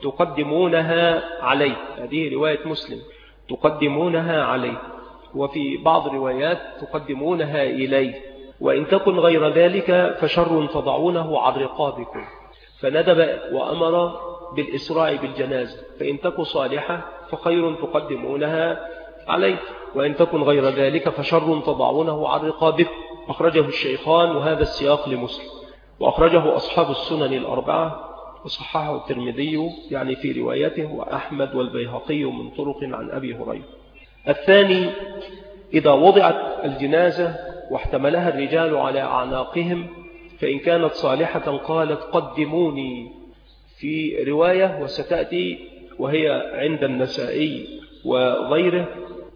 تقدمونها عليه، هذه رواية مسلم، تقدمونها عليه، وفي بعض روايات تقدمونها إليه، وإن تكن غير ذلك فشر تضعونه عن رقابكم. فندب وأمر بالإسراع بالجنازة، فإن تكن صالحة فخير تقدمونها عليه، وإن تكن غير ذلك فشر تضعونه عن رقابكم. أخرجه الشيخان، وهذا السياق لمسلم، وأخرجه أصحاب السنن الأربعة، وصححه الترمذي يعني في روايته، وأحمد والبيهقي من طرق عن أبي هريرة. الثاني: إذا وضعت الجنازة واحتملها الرجال على أعناقهم فإن كانت صالحة قالت: قدموني، في رواية وستأتي وهي عند النسائي وغيره: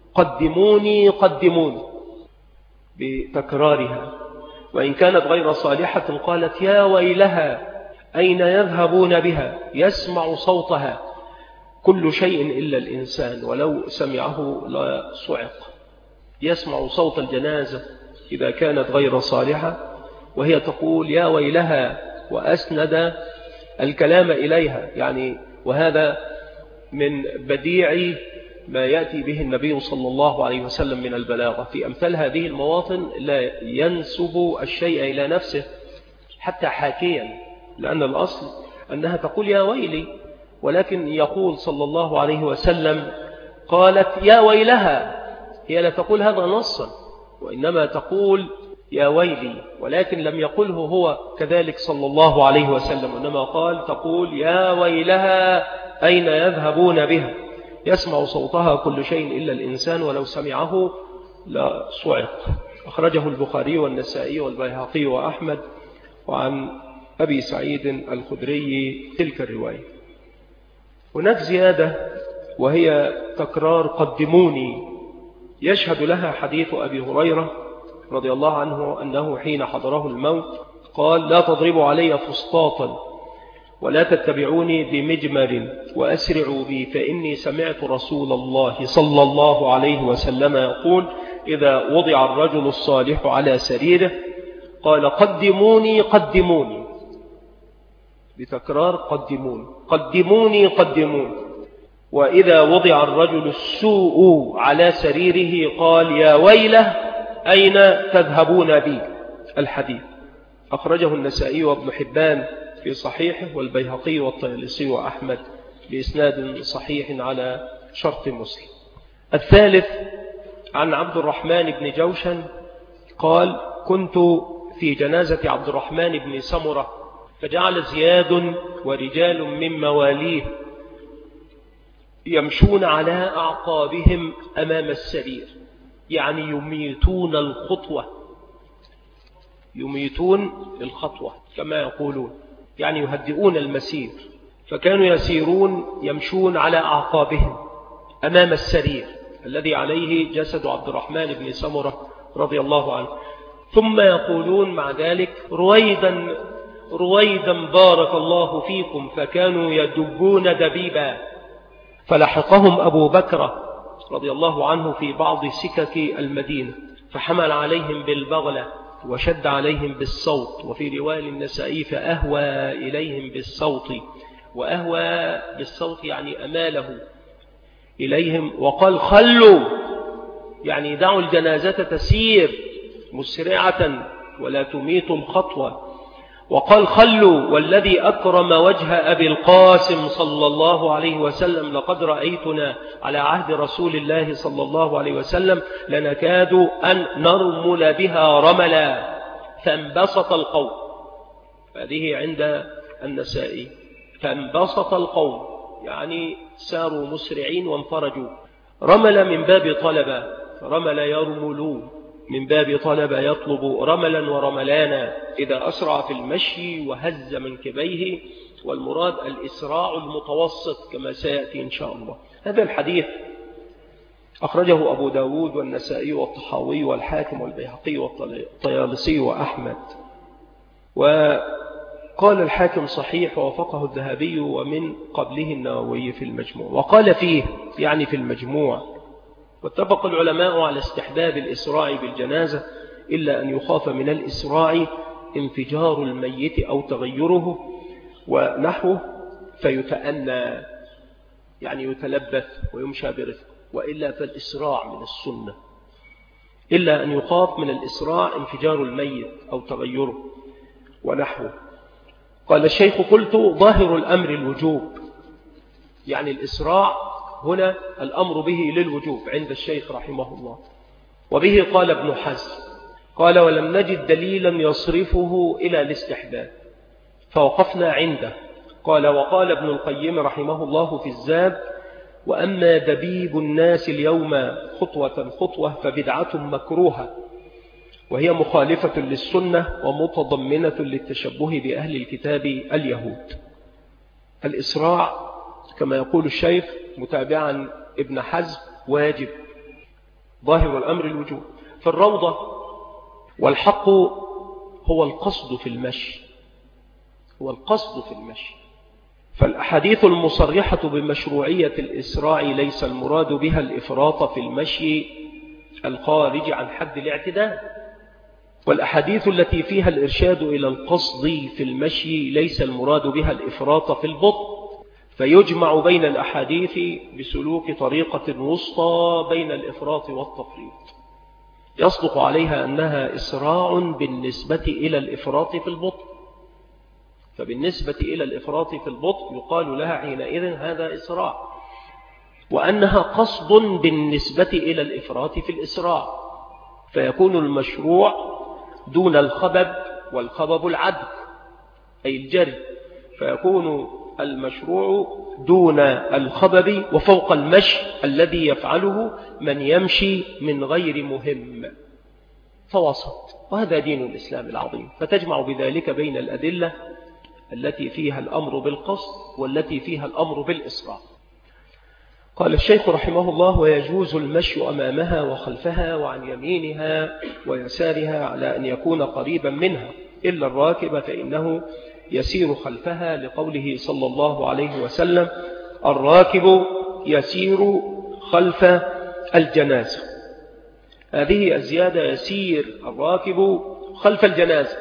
قدموني قدموني، بتكرارها. وإن كانت غير صالحة قالت: يا ويلها أين يذهبون بها، يسمع صوتها كل شيء إلا الإنسان ولو سمعه لا صعق. يسمع صوت الجنازة إذا كانت غير صالحة، وهي تقول: يا ويلها، وأسند الكلام إليها يعني. وهذا من بديع ما يأتي به النبي صلى الله عليه وسلم من البلاغة. في أمثال هذه المواطن لا ينسب الشيء إلى نفسه حتى حاكيا، لأن الأصل أنها تقول: يا ويلي، ولكن يقول صلى الله عليه وسلم: قالت يا ويلها. هي لا تقول هذا نصا، وإنما تقول يا ويلي، ولكن لم يقله هو كذلك صلى الله عليه وسلم، إنما قال تقول: يا ويلها أين يذهبون بها، يسمع صوتها كل شيء إلا الإنسان ولو سمعه لا صعق. أخرجه البخاري والنسائي والبيهقي وأحمد، وعن أبي سعيد الخدري تلك الرواية. هناك زيادة وهي تكرار قدموني، يشهد لها حديث أبي هريرة رضي الله عنه أنه حين حضره الموت قال: لا تضربوا علي فسطاطا ولا تتبعوني بمجمر وأسرعوا بي، فإني سمعت رسول الله صلى الله عليه وسلم يقول: إذا وضع الرجل الصالح على سريره قال: قدموني قدموني، بتكرار قدموني قدموني قدموني. وإذا وضع الرجل السوء على سريره قال: يا ويله أين تذهبون بي، الحديث. أخرجه النسائي وابن حبان في صحيحه، والبيهقي والطيالسي وأحمد بإسناد صحيح على شرط مسلم. الثالث: عن عبد الرحمن بن جوشن قال: كنت في جنازة عبد الرحمن بن سمرة، فجعل زياد ورجال من مواليه يمشون على أعقابهم أمام السرير، يعني يميتون الخطوة، يميتون الخطوة كما يقولون، يعني يهدئون المسير. فكانوا يسيرون يمشون على أعقابهم أمام السرير الذي عليه جسد عبد الرحمن بن سمرة رضي الله عنه، ثم يقولون مع ذلك: رويدا رويدا بارك الله فيكم، فكانوا يدبون دبيبا. فلحقهم أبو بكر رضي الله عنه في بعض سكك المدينة، فحمل عليهم بالبغلة وشد عليهم بالصوت، وفي رواية النسائي فأهوى إليهم بالصوت، وأهوى بالصوت يعني أماله إليهم، وقال: خلوا، يعني دعوا الجنازة تسير مسرعة ولا تميتم خطوة. وقال: خلوا والذي أكرم وجه أبي القاسم صلى الله عليه وسلم، لقد رأيتنا على عهد رسول الله صلى الله عليه وسلم لنكاد أن نرمل بها رملا، فانبسط القوم. هذه عند النسائي: فانبسط القوم، يعني ساروا مسرعين وانفرجوا. رمل من باب طلب، رمل يرملون من باب طلب يطلب رملا ورملانا، إذا أسرع في المشي وهز منكبيه، والمراد الإسراع المتوسط كما سيأتي إن شاء الله. هذا الحديث أخرجه أبو داود والنسائي والطحاوي والحاكم والبيهقي والطيالسي وأحمد، وقال الحاكم صحيح ووافقه الذهبي ومن قبله النووي في المجموع، وقال فيه يعني في المجموع: واتفق العلماء على استحباب الإسراع بالجنازة، إلا أن يخاف من الإسراع انفجار الميت أو تغيره ونحوه فيتأنى، يعني يتلبث ويمشى برفق، وإلا فالإسراع من السنة، إلا أن يخاف من الإسراع انفجار الميت أو تغيره ونحوه. قال الشيخ: قلت ظاهر الأمر الوجوب، يعني الإسراع هنا الأمر به للوجوب عند الشيخ رحمه الله. وبه قال ابن حزم، قال: ولم نجد دليلا يصرفه إلى الاستحباب، فوقفنا عنده. قال: وقال ابن القيم رحمه الله في الزاد: وأما دبيب الناس اليوم خطوة خطوة فبدعة مكروهة، وهي مخالفة للسنة ومتضمنة للتشبه بأهل الكتاب اليهود. الإسراع كما يقول الشيخ متابعا ابن حزم واجب، ظاهر الأمر الوجوب في الروضة، والحق هو القصد في المشي، هو القصد في المشي. فالأحاديث المصرحة بمشروعية الإسراع ليس المراد بها الإفراط في المشي الخارج عن حد الاعتدال، والأحاديث التي فيها الإرشاد إلى القصد في المشي ليس المراد بها الإفراط في البطء، فيجمع بين الأحاديث بسلوك طريقة وسطى بين الإفراط والتفريط، يصدق عليها أنها إسراع بالنسبة إلى الإفراط في البطء، فبالنسبة إلى الإفراط في البطء يقال لها حينئذ هذا إسراع، وأنها قصد بالنسبة إلى الإفراط في الإسراع، فيكون المشروع دون الخبب، والخبب العدل أي الجري، فيكون المشروع دون الخبب وفوق المشي الذي يفعله من يمشي من غير مهم، فوسط. وهذا دين الإسلام العظيم، فتجمع بذلك بين الأدلة التي فيها الأمر بالقصد والتي فيها الأمر بالإسراع. قال الشيخ رحمه الله: ويجوز المشي أمامها وخلفها وعن يمينها ويسارها على أن يكون قريبا منها، إلا الراكب فإنه يسير خلفها، لقوله صلى الله عليه وسلم: الراكب يسير خلف الجنازة. هذه الزيادة: يسير الراكب خلف الجنازة،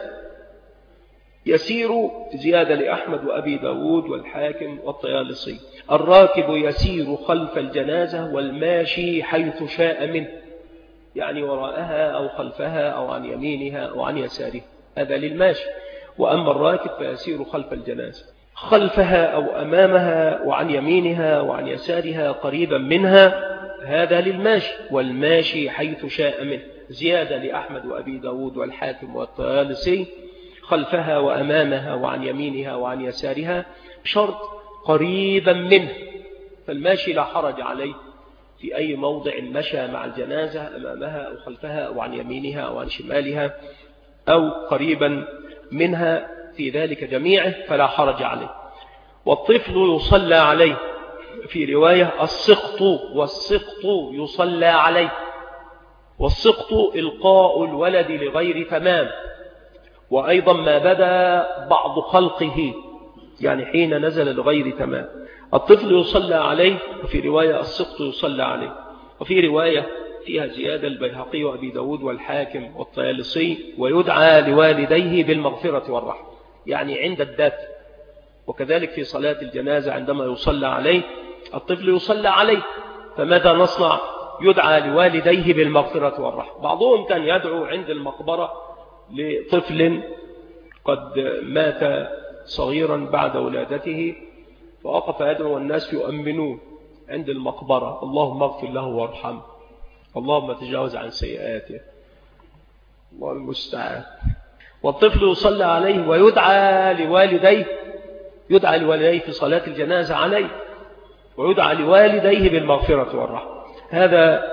يسير زيادة لأحمد وأبي داود والحاكم والطيالسي. الراكب يسير خلف الجنازة، والماشي حيث شاء منه، يعني وراءها أو خلفها أو عن يمينها أو عن يسارها، هذا للماشي. وأما الراكب فيسير خلف الجنازة، خلفها أو أمامها وعن يمينها وعن يسارها قريبا منها، هذا للماشي، والماشي حيث شاء منه. زيادة لأحمد وأبي داود والحاكم والطيالسي: خلفها وأمامها وعن يمينها وعن يسارها، شرط قريبا منه. فالماشي لا حرج عليه في أي موضع مشى مع الجنازة، أمامها أو خلفها أو عن يمينها أو عن شمالها أو قريبا منها، في ذلك جميعه فلا حرج عليه. والطفل يصلى عليه، في رواية السقط، والسقط يصلى عليه. والسقط إلقاء الولد لغير تمام، وأيضا ما بدا بعض خلقه، يعني حين نزل لغير تمام. الطفل يصلى عليه، وفي رواية السقط يصلى عليه. وفي رواية فيها زيادة البيهقي وأبي داود والحاكم والطيالسي: ويدعى لوالديه بالمغفرة والرحمة، يعني عند الدفن. وكذلك في صلاة الجنازة عندما يصلى عليه الطفل يصلى عليه، فماذا نصنع؟ يدعى لوالديه بالمغفرة والرحمة. بعضهم كان يدعو عند المقبرة لطفل قد مات صغيرا بعد ولادته، فوقف يدعو والناس يؤمنون عند المقبرة: اللهم اغفر له وارحمه، اللهم تجاوز عن سيئاته، الله المستعان. والطفل يصلى عليه ويدعى لوالديه، يدعى لوالديه في صلاة الجنازة عليه، ويدعى لوالديه بالمغفرة والرحمة. هذا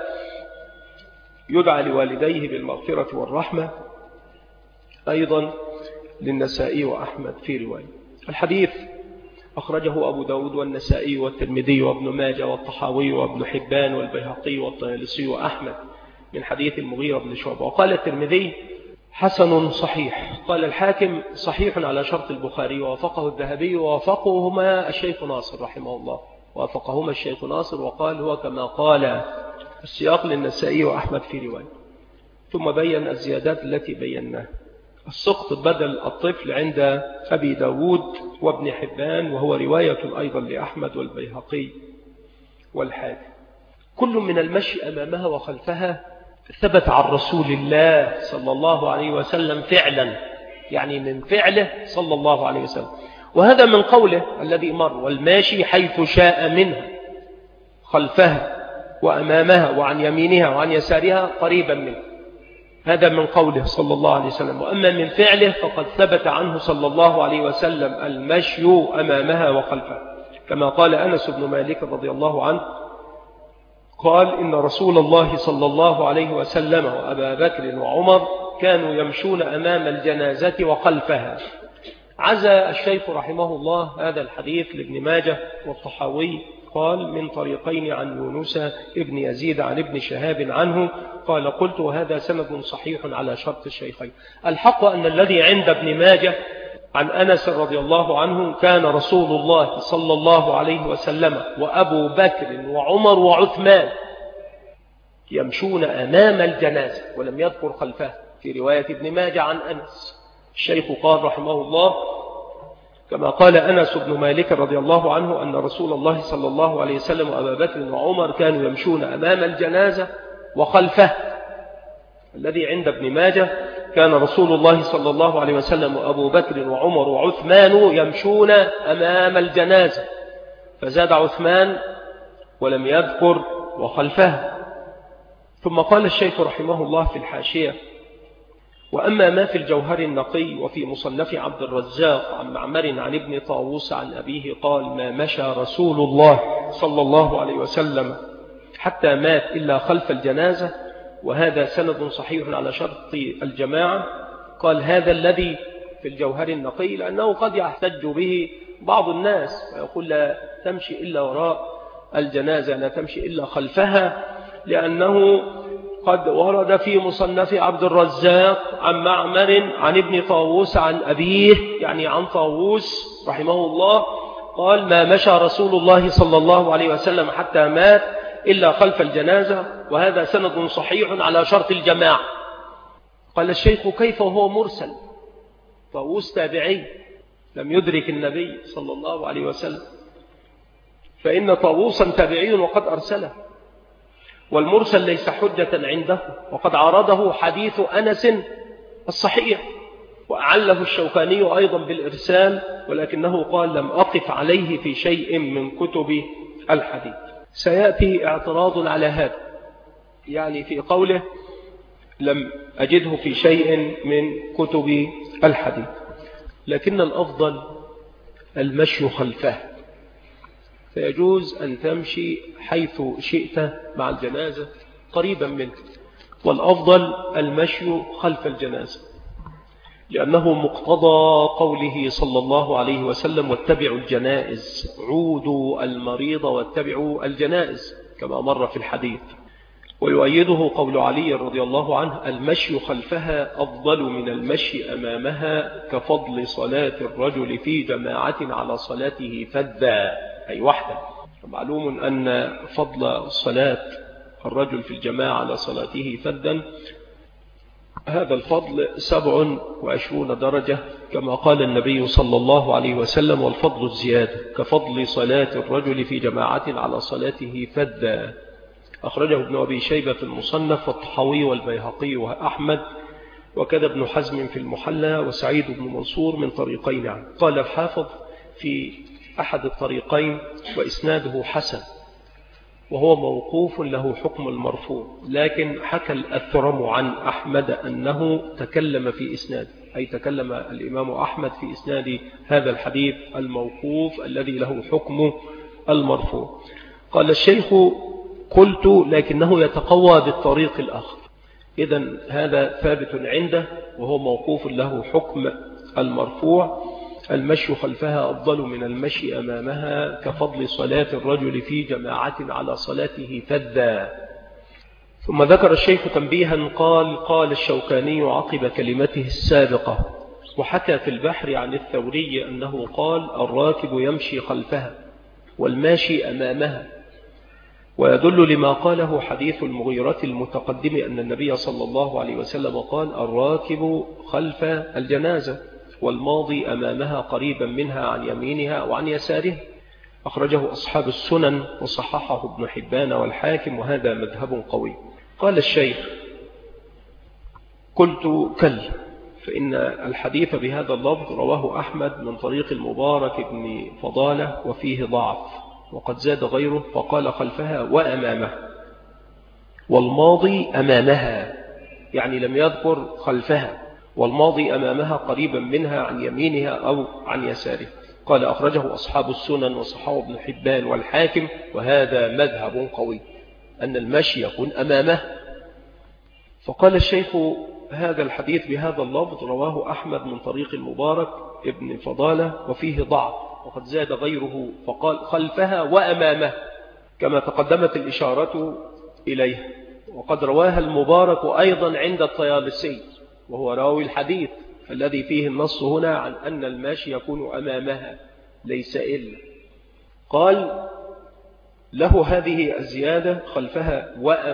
يدعى لوالديه بالمغفرة والرحمة أيضا للنسائي وأحمد في رواية. الحديث أخرجه أبو داود والنسائي والترمذي وابن ماجه والطحاوي وابن حبان والبيهقي والطيالسي وأحمد من حديث المغيرة بن شعبة. وقال الترمذي: حسن صحيح. قال الحاكم: صحيح على شرط البخاري، ووافقه الذهبي، ووافقهما الشيخ ناصر رحمه الله، ووافقهما الشيخ ناصر، وقال هو كما قال. السياق للنسائي وأحمد في رواية. ثم بين الزيادات التي بيناها. السقط بدل الطفل عند أبي داود وابن حبان، وهو رواية أيضا لأحمد والبيهقي والحاكم. كل من المشي أمامها وخلفها ثبت عن رسول الله صلى الله عليه وسلم فعلا، يعني من فعله صلى الله عليه وسلم. وهذا من قوله الذي مر: والماشي حيث شاء منها، خلفها وأمامها وعن يمينها وعن يسارها قريبا منه. هذا من قوله صلى الله عليه وسلم. وأما من فعله فقد ثبت عنه صلى الله عليه وسلم المشي أمامها وخلفها، كما قال أنس بن مالك رضي الله عنه قال: إن رسول الله صلى الله عليه وسلم وأبا بكر وعمر كانوا يمشون أمام الجنازة وخلفها. عزى الشيخ رحمه الله هذا الحديث لابن ماجه والطحاوي، قال: من طريقين عن يونس ابن يزيد عن ابن شهاب عنه، قال: قلت وهذا سند صحيح على شرط الشيخين. الحق أن الذي عند ابن ماجه عن أنس رضي الله عنه كان رسول الله صلى الله عليه وسلم وأبو بكر وعمر وعثمان يمشون أمام الجنازة، ولم يذكر خلفها في رواية ابن ماجه عن أنس. الشيخ قال رحمه الله: كما قال أنس بن مالك رضي الله عنه أن رسول الله صلى الله عليه وسلم وأبا بكر وعمر كانوا يمشون أمام الجنازة وخلفه. الذي عند ابن ماجه كان رسول الله صلى الله عليه وسلم وأبو بكر وعمر وعثمان يمشون أمام الجنازة، فزاد عثمان ولم يذكر وخلفها. ثم قال الشيخ رحمه الله في الحاشية: وأما ما في الجوهر النقي وفي مصنف عبد الرزاق عن معمر عن ابن طاووس عن أبيه قال: ما مشى رسول الله صلى الله عليه وسلم حتى مات إلا خلف الجنازة، وهذا سند صحيح على شرط الجماعة. قال: هذا الذي في الجوهر النقي، لأنه قد يحتج به بعض الناس ويقول: لا تمشي إلا وراء الجنازة، لا تمشي إلا خلفها، لأنه قد ورد في مصنف عبد الرزاق عن معمر عن ابن طاووس عن أبيه، يعني عن طاووس رحمه الله، قال: ما مشى رسول الله صلى الله عليه وسلم حتى مات إلا خلف الجنازة، وهذا سند صحيح على شرط الجماعة. قال الشيخ: كيف وهو مرسل؟ طاووس تابعي لم يدرك النبي صلى الله عليه وسلم، فإن طاووسا تابعي وقد أرسله، والمرسل ليس حجة عنده، وقد عرضه حديث أنس الصحيح، وأعله الشوكاني أيضا بالإرسال، ولكنه قال: لم أقف عليه في شيء من كتب الحديث. سيأتي اعتراض على هذا، يعني في قوله لم أجده في شيء من كتب الحديث، لكن الأفضل المشي خلفه، فيجوز أن تمشي حيث شئت مع الجنازة قريبا منك، والأفضل المشي خلف الجنازة، لأنه مقتضى قوله صلى الله عليه وسلم واتبعوا الجنائز، عودوا المريض واتبعوا الجنائز كما مر في الحديث. ويؤيده قول علي رضي الله عنه المشي خلفها أفضل من المشي أمامها كفضل صلاة الرجل في جماعة على صلاته فذا، أي وحده. معلوم أن فضل صلاة الرجل في الجماعة على صلاته فذا هذا الفضل 27 درجة، كما قال النبي صلى الله عليه وسلم والفضل الزيادة كفضل صلاة الرجل في جماعة على صلاته فذا. أخرجه ابن أبي شيبة في المصنف والطحاوي والبيهقي وأحمد، وكذا ابن حزم في المحلى وسعيد بن منصور من طريقين عنه. قال الحافظ في أحد الطريقين وإسناده حسن، وهو موقوف له حكم المرفوع، لكن حكى الأثرم عن أحمد أنه تكلم في إسناد، أي تكلم الإمام أحمد في إسناد هذا الحديث الموقوف الذي له حكم المرفوع. قال الشيخ قلت لكنه يتقوى بالطريق الآخر، إذن هذا ثابت عنده وهو موقوف له حكم المرفوع، المشي خلفها أفضل من المشي أمامها كفضل صلاة الرجل في جماعة على صلاته فذا. ثم ذكر الشيخ تنبيها قال الشوكاني عقب كلمته السابقة وحكى في البحر عن الثوري أنه قال الراكب يمشي خلفها والماشي أمامها، ويدل لما قاله حديث المغيرة المتقدم أن النبي صلى الله عليه وسلم قال الراكب خلف الجنازة والماضي أمامها قريبا منها عن يمينها وعن يساره. أخرجه أصحاب السنن وصححه ابن حبان والحاكم، وهذا مذهب قوي. قال الشيخ قلت كلا، فإن الحديث بهذا اللفظ رواه أحمد من طريق المبارك بن فضالة وفيه ضعف، وقد زاد غيره فقال خلفها وأمامها، والماضي أمامها، يعني لم يذكر خلفها، والماضي أمامها قريبا منها عن يمينها أو عن يساره. قال أخرجه أصحاب السنن وصححه ابن حبان والحاكم، وهذا مذهب قوي أن المشي يكون أمامه. فقال الشيخ هذا الحديث بهذا اللفظ رواه أحمد من طريق المبارك ابن فضالة وفيه ضعف، وقد زاد غيره فقال خلفها وأمامه كما تقدمت الإشارة إليه. وقد رواها المبارك أيضا عند الطيالسي وهو راوي الحديث الذي فيه النص هنا عن أن الماشي يكون أمامها ليس إلا. قال له هذه الزيادة خلفها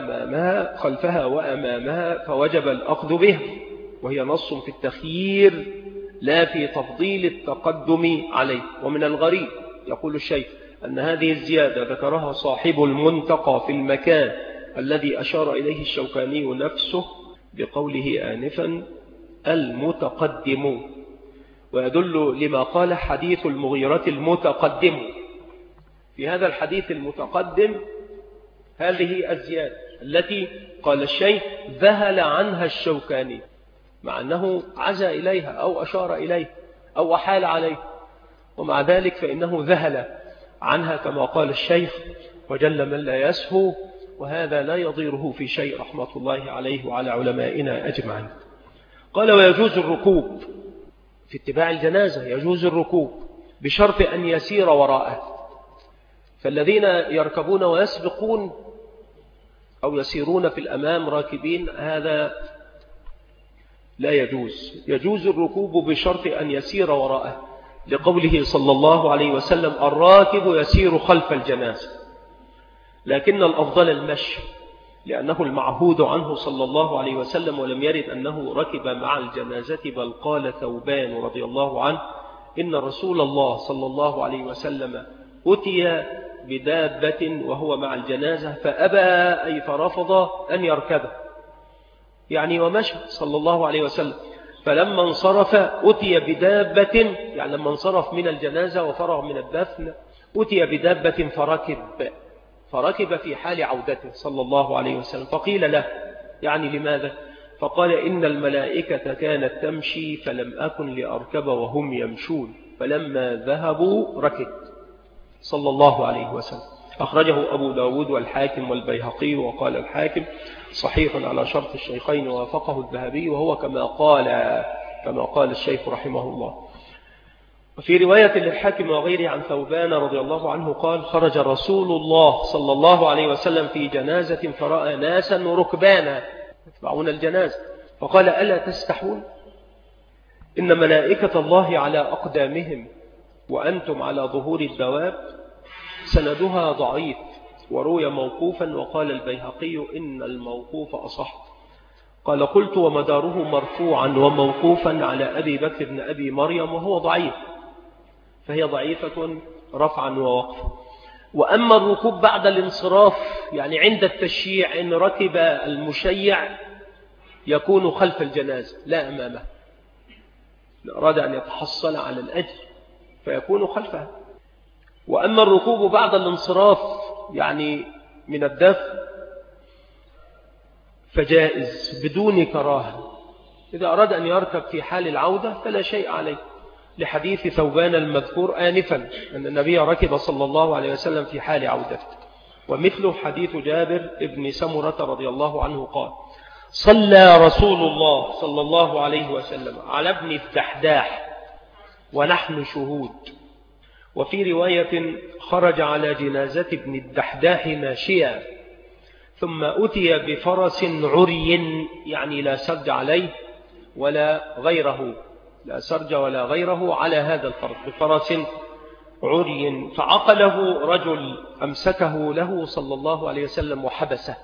وأمامها فوجب الأخذ به، وهي نص في التخيير لا في تفضيل التقدم عليه. ومن الغريب يقول الشيخ أن هذه الزيادة ذكرها صاحب المنتقى في المكان الذي أشار إليه الشوكاني نفسه بقوله آنفا المتقدم، ويدل لما قال حديث المغيرة المتقدم. في هذا الحديث المتقدم هذه الزيادة التي قال الشيخ ذهل عنها الشوكاني، مع أنه عزى إليها أو أشار إليه أو أحال عليه، ومع ذلك فإنه ذهل عنها كما قال الشيخ وجل من لا يسهو، وهذا لا يضيره في شيء رحمة الله عليه وعلى علمائنا أجمعين. قال ويجوز الركوب في اتباع الجنازة، يجوز الركوب بشرط أن يسير وراءه، فالذين يركبون ويسبقون أو يسيرون في الأمام راكبين هذا لا يجوز. يجوز الركوب بشرط أن يسير وراءه، لقوله صلى الله عليه وسلم الراكب يسير خلف الجنازة، لكن الأفضل المشي لأنه المعهود عنه صلى الله عليه وسلم، ولم يرد أنه ركب مع الجنازة، بل قال ثوبان رضي الله عنه إن رسول الله صلى الله عليه وسلم أتي بدابة وهو مع الجنازة فأبى أي فرفض أن يركبه، يعني ومشى صلى الله عليه وسلم. فلما انصرف أتي بدابة، يعني لما انصرف من الجنازة وفرغ من الدفن أتي بدابة فركب في حال عودته صلى الله عليه وسلم، فقيل له يعني لماذا؟ فقال إن الملائكة كانت تمشي فلم أكن لأركب وهم يمشون، فلما ذهبوا ركبت صلى الله عليه وسلم. أخرجه أبو داود والحاكم والبيهقي، وقال الحاكم صحيح على شرط الشيخين ووافقه الذهبي، وهو كما قال الشيخ رحمه الله. وفي رواية للحاكم وغيره عن ثوبان رضي الله عنه قال خرج رسول الله صلى الله عليه وسلم في جنازة فرأى ناسا ركبانا يتبعون الجنازة، فقال ألا تستحون؟ إن ملائكة الله على أقدامهم وأنتم على ظهور الدواب. سندها ضعيف وروي موقوفا، وقال البيهقي إن الموقوف أصح. قال قلت ومداره مرفوعا وموقوفا على أبي بكر بن أبي مريم وهو ضعيف، فهي ضعيفة رفعا ووقفا. وأما الركوب بعد الانصراف يعني عند التشييع، إن ركب المشيع يكون خلف الجنازة لا أمامه، أراد أن يتحصل على الأجر فيكون خلفها. وأما الركوب بعد الانصراف يعني من الدفن فجائز بدون كراهة، إذا أراد أن يركب في حال العودة فلا شيء عليه، لحديث ثوبان المذكور آنفا أن النبي ركب صلى الله عليه وسلم في حال عودته. ومثله حديث جابر ابن سمرة رضي الله عنه قال صلى رسول الله صلى الله عليه وسلم على ابن الدحداح ونحن شهود. وفي رواية خرج على جنازة ابن الدحداح ماشيا، ثم أتي بفرس عري يعني لا سرج عليه ولا غيره، لا سرج ولا غيره على هذا الفرس، بفرس عري، فعقله رجل أمسكه له صلى الله عليه وسلم وحبسه،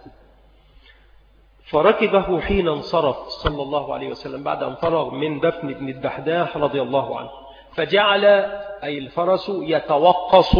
فركبه حين انصرف صلى الله عليه وسلم بعد أن فرغ من دفن ابن الدحداح رضي الله عنه، فجعل أي الفرس يتوقص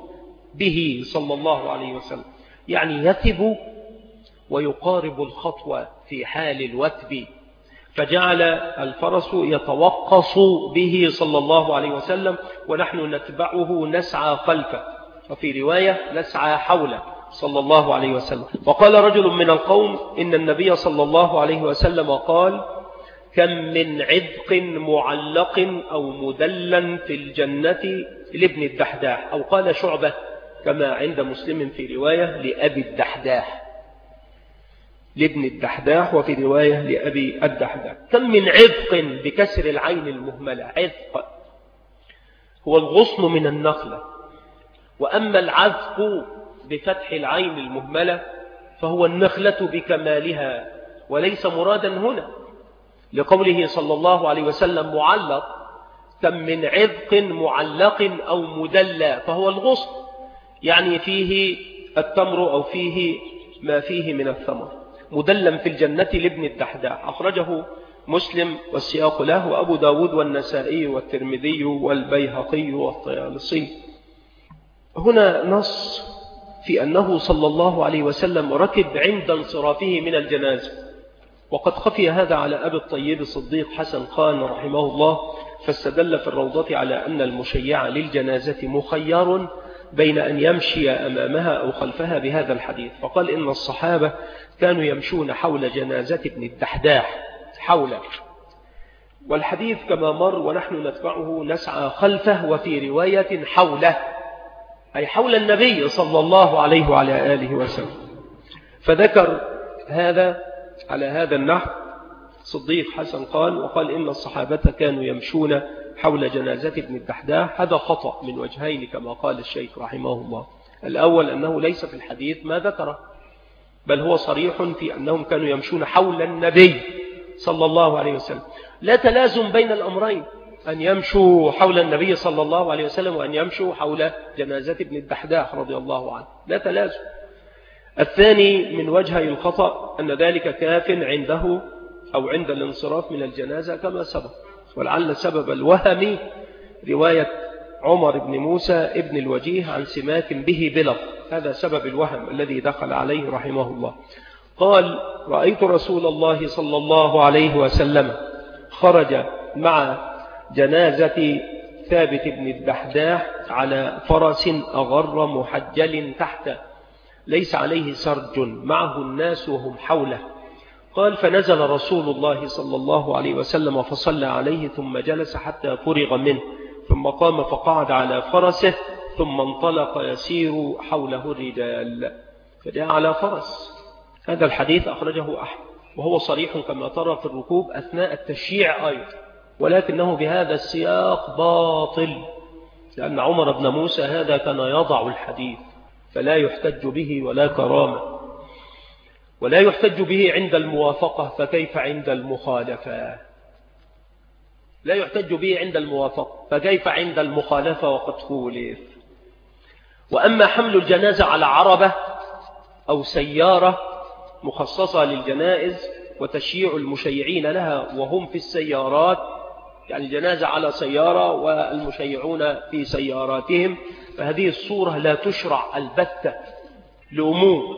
به صلى الله عليه وسلم، يعني يثب ويقارب الخطوة في حال الوثب، فجعل الفرس يتوقص به صلى الله عليه وسلم ونحن نتبعه نسعى خلفه، وفي رواية نسعى حوله صلى الله عليه وسلم. وقال رجل من القوم إن النبي صلى الله عليه وسلم قال كم من عذق معلق أو مدلا في الجنة لابن الدحداح، أو قال شعبة كما عند مسلم في رواية لأبي الدحداح، لابن الدحداح وفي رواية لأبي الدحداح. كم من عذق بكسر العين المهملة، عذق هو الغصن من النخلة، وأما العذق بفتح العين المهملة فهو النخلة بكمالها، وليس مرادا هنا لقوله صلى الله عليه وسلم معلق. كم من عذق معلق أو مدلى، فهو الغصن يعني فيه التمر أو فيه ما فيه من الثمر، مدلم في الجنة لابن الدحداح. أخرجه مسلم والسياق له، وأبو داود والنسائي والترمذي والبيهقي والطيالسي. هنا نص في أنه صلى الله عليه وسلم ركب عند انصرافه من الجنازة، وقد خفي هذا على أبي الطيب الصديق حسن خان رحمه الله، فاستدل في الروضة على أن المشيع للجنازة مخير بين أن يمشي أمامها أو خلفها بهذا الحديث، فقال إن الصحابة كانوا يمشون حول جنازة ابن الدحداح حوله، والحديث كما مر ونحن نتبعه نسعى خلفه، وفي رواية حوله أي حول النبي صلى الله عليه وعلى آله وسلم. فذكر هذا على هذا النحو صديق حسن قال، وقال إن الصحابة كانوا يمشون حول جنازة ابن الدحداح. هذا خطأ من وجهين كما قال الشيخ رحمه الله. الأول أنه ليس في الحديث ما ذكره، بل هو صريح في أنهم كانوا يمشون حول النبي صلى الله عليه وسلم. لا تلازم بين الأمرين، أن يمشوا حول النبي صلى الله عليه وسلم وأن يمشوا حول جنازة ابن الدحداح رضي الله عنه، لا تلازم. الثاني من وجهي الخطأ أن ذلك كاف عنده أو عند الانصراف من الجنازة كما سبق، ولعل سبب الوهم رواية عمر بن موسى ابن الوجيه عن سماك به بلغ، هذا سبب الوهم الذي دخل عليه رحمه الله. قال رأيت رسول الله صلى الله عليه وسلم خرج مع جنازة ثابت بن الدحداح على فرس أغر محجل تحته ليس عليه سرج، معه الناس وهم حوله. قال فنزل رسول الله صلى الله عليه وسلم فصلى عليه ثم جلس حتى فرغ منه، ثم قام فقعد على فرسه، ثم انطلق يسير حوله الرجال فجاء على فرس. هذا الحديث أخرجه أحمد، وهو صريح كما ترى في الركوب أثناء التشييع أيضا، ولكنه بهذا السياق باطل، لأن عمر بن موسى هذا كان يضع الحديث فلا يحتج به ولا كرامة، ولا يحتج به عند الموافقة، فكيف عند المخالفة؟ لا يحتج به عند الموافقة، فكيف عند المخالفة وقد خولف؟ وأما حمل الجنازة على عربة أو سيارة مخصصة للجنائز وتشييع المشيعين لها وهم في السيارات، يعني الجنازة على سيارة والمشيعون في سياراتهم، فهذه الصورة لا تشرع البتة لأمور.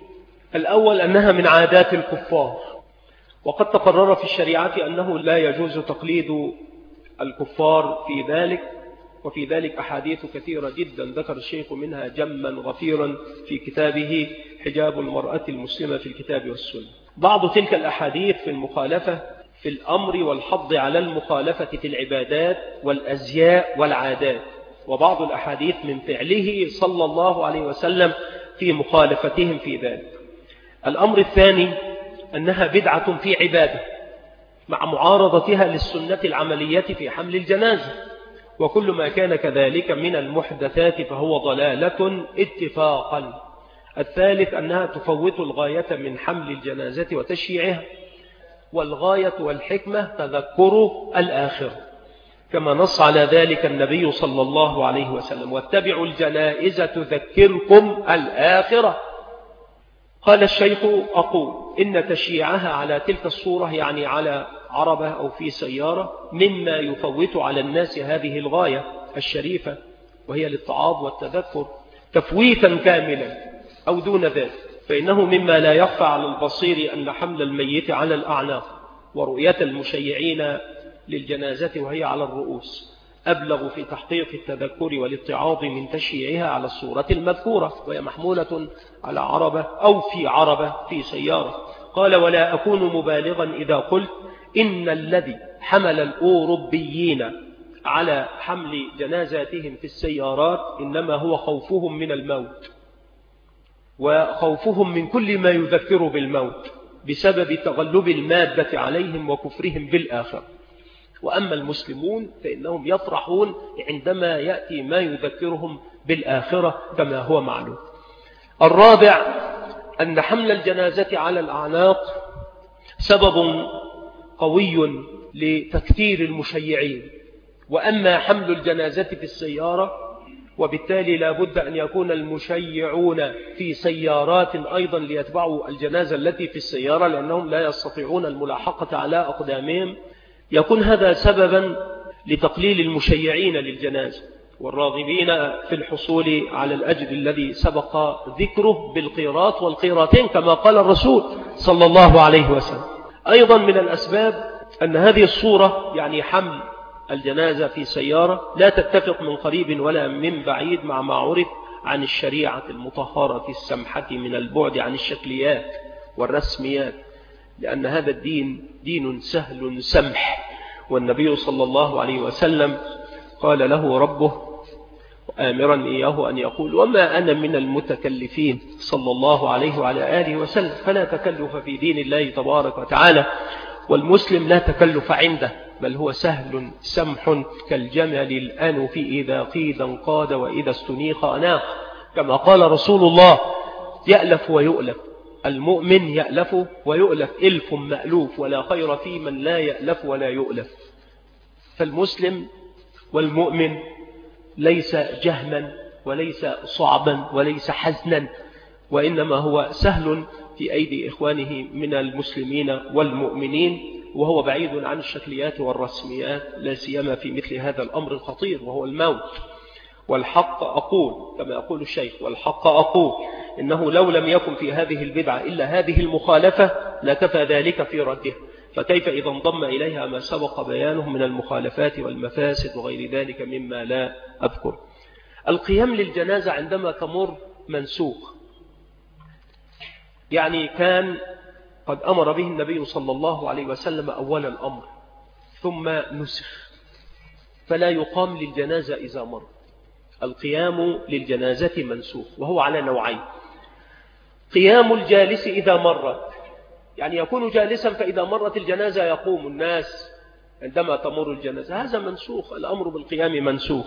الأول أنها من عادات الكفار، وقد تقرر في الشريعة أنه لا يجوز تقليد الكفار في ذلك، وفي ذلك أحاديث كثيرة جدا ذكر الشيخ منها جما غفيرا في كتابه حجاب المرأة المسلمة في الكتاب والسنة. بعض تلك الأحاديث في المخالفة في الأمر والحض على المخالفة في العبادات والأزياء والعادات، وبعض الأحاديث من فعله صلى الله عليه وسلم في مخالفتهم في ذلك. الأمر الثاني أنها بدعة في عبادة مع معارضتها للسنة العملية في حمل الجنازة، وكل ما كان كذلك من المحدثات فهو ضلالة اتفاقا. الثالث أنها تفوت الغاية من حمل الجنازة وتشييعها، والغاية والحكمة تذكر الآخرة، كما نص على ذلك النبي صلى الله عليه وسلم: واتبعوا الجنائز تذكركم الآخرة. قال الشيخ أقول إن تشييعها على تلك الصورة، يعني على عربة أو في سيارة، مما يفوت على الناس هذه الغاية الشريفة، وهي الاتعاظ والتذكر تفويتا كاملا أو دون ذلك، فإنه مما لا يخفى على البصير أن حمل الميت على الأعناق ورؤية المشيعين للجنازة وهي على الرؤوس أبلغ في تحقيق التذكر والاتعاظ من تشييعها على الصورة المذكورة، وهي محمولة على عربة أو في عربة في سيارة. قال: ولا أكون مبالغا إذا قلت إن الذي حمل الأوروبيين على حمل جنازاتهم في السيارات إنما هو خوفهم من الموت، وخوفهم من كل ما يذكر بالموت بسبب تغلب المادة عليهم وكفرهم بالآخرة. وأما المسلمون فإنهم يفرحون عندما يأتي ما يذكرهم بالآخرة كما هو معلوم. الرابع أن حمل الجنازة على الأعناق سبب قوي لتكثير المشيعين، وأما حمل الجنازة في السيارة، وبالتالي لا بد أن يكون المشيعون في سيارات أيضا ليتبعوا الجنازة التي في السيارة، لأنهم لا يستطيعون الملاحقة على أقدامهم، يكون هذا سببا لتقليل المشيعين للجنازة والراغبين في الحصول على الأجر الذي سبق ذكره بالقيراط والقيراطين كما قال الرسول صلى الله عليه وسلم. أيضا من الأسباب أن هذه الصورة، يعني حمل الجنازة في سيارة، لا تتفق من قريب ولا من بعيد مع ما عرف عن الشريعة المطهرة السمحة من البعد عن الشكليات والرسميات، لأن هذا الدين دين سهل سمح. والنبي صلى الله عليه وسلم قال له ربه آمرا إياه أن يقول: وما أنا من المتكلفين، صلى الله عليه وعلى آله وسلم. فلا تكلف في دين الله تبارك وتعالى، والمسلم لا تكلف عنده، بل هو سهل سمح كالجمل الأنف إذا قيد انقاد وإذا استنيخ أناق، كما قال رسول الله: يألف ويؤلف، المؤمن يألف ويؤلف، إلف مألوف، ولا خير في من لا يألف ولا يؤلف. فالمسلم والمؤمن ليس جهما وليس صعبا وليس حزنا، وإنما هو سهل في أيدي إخوانه من المسلمين والمؤمنين، وهو بعيد عن الشكليات والرسميات، لا سيما في مثل هذا الأمر الخطير وهو الموت. والحق أقول كما يقول الشيخ: والحق أقول إنه لو لم يكن في هذه البدعة إلا هذه المخالفة لكفى ذلك في ردها، فكيف إذا انضم إليها ما سبق بيانه من المخالفات والمفاسد وغير ذلك مما لا أذكر. القيام للجنازة عندما تمر منسوخ، يعني كان قد أمر به النبي صلى الله عليه وسلم أول الأمر ثم نسخ، فلا يقام للجنازة إذا مر. القيام للجنازة منسوخ، وهو على نوعين: قيام الجالس إذا مرت، يعني يكون جالسا فإذا مرت الجنازة يقوم الناس عندما تمر الجنازة، هذا منسوخ، الأمر بالقيام منسوخ.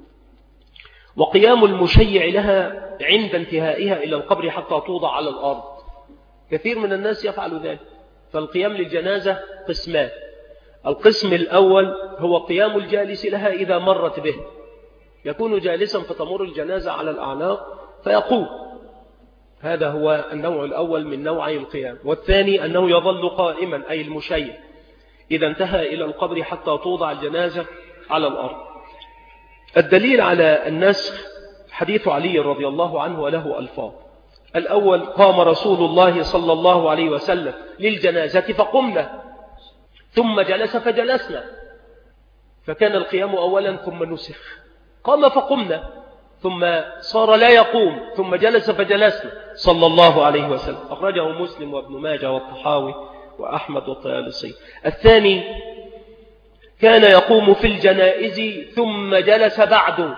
وقيام المشيع لها عند انتهائها إلى القبر حتى توضع على الأرض، كثير من الناس يفعل ذلك. فالقيام للجنازة قسمان: القسم الأول هو قيام الجالس لها إذا مرت به، يكون جالسا فتمر الجنازة على الأعناق فيقوم، هذا هو النوع الأول من نوعي القيام. والثاني أنه يظل قائما، أي المشيع، إذا انتهى إلى القبر حتى توضع الجنازة على الأرض. الدليل على النسخ حديث علي رضي الله عنه وله ألفاظ. الأول: قام رسول الله صلى الله عليه وسلم للجنازة فقمنا، ثم جلس فجلسنا، فكان القيام أولا ثم نسخ. قام فقمنا، ثم صار لا يقوم، ثم جلس فجلسنا صلى الله عليه وسلم. أخرجه مسلم وابن ماجه والطحاوي وأحمد والطيالسي. الثاني: كان يقوم في الجنائز ثم جلس بعد،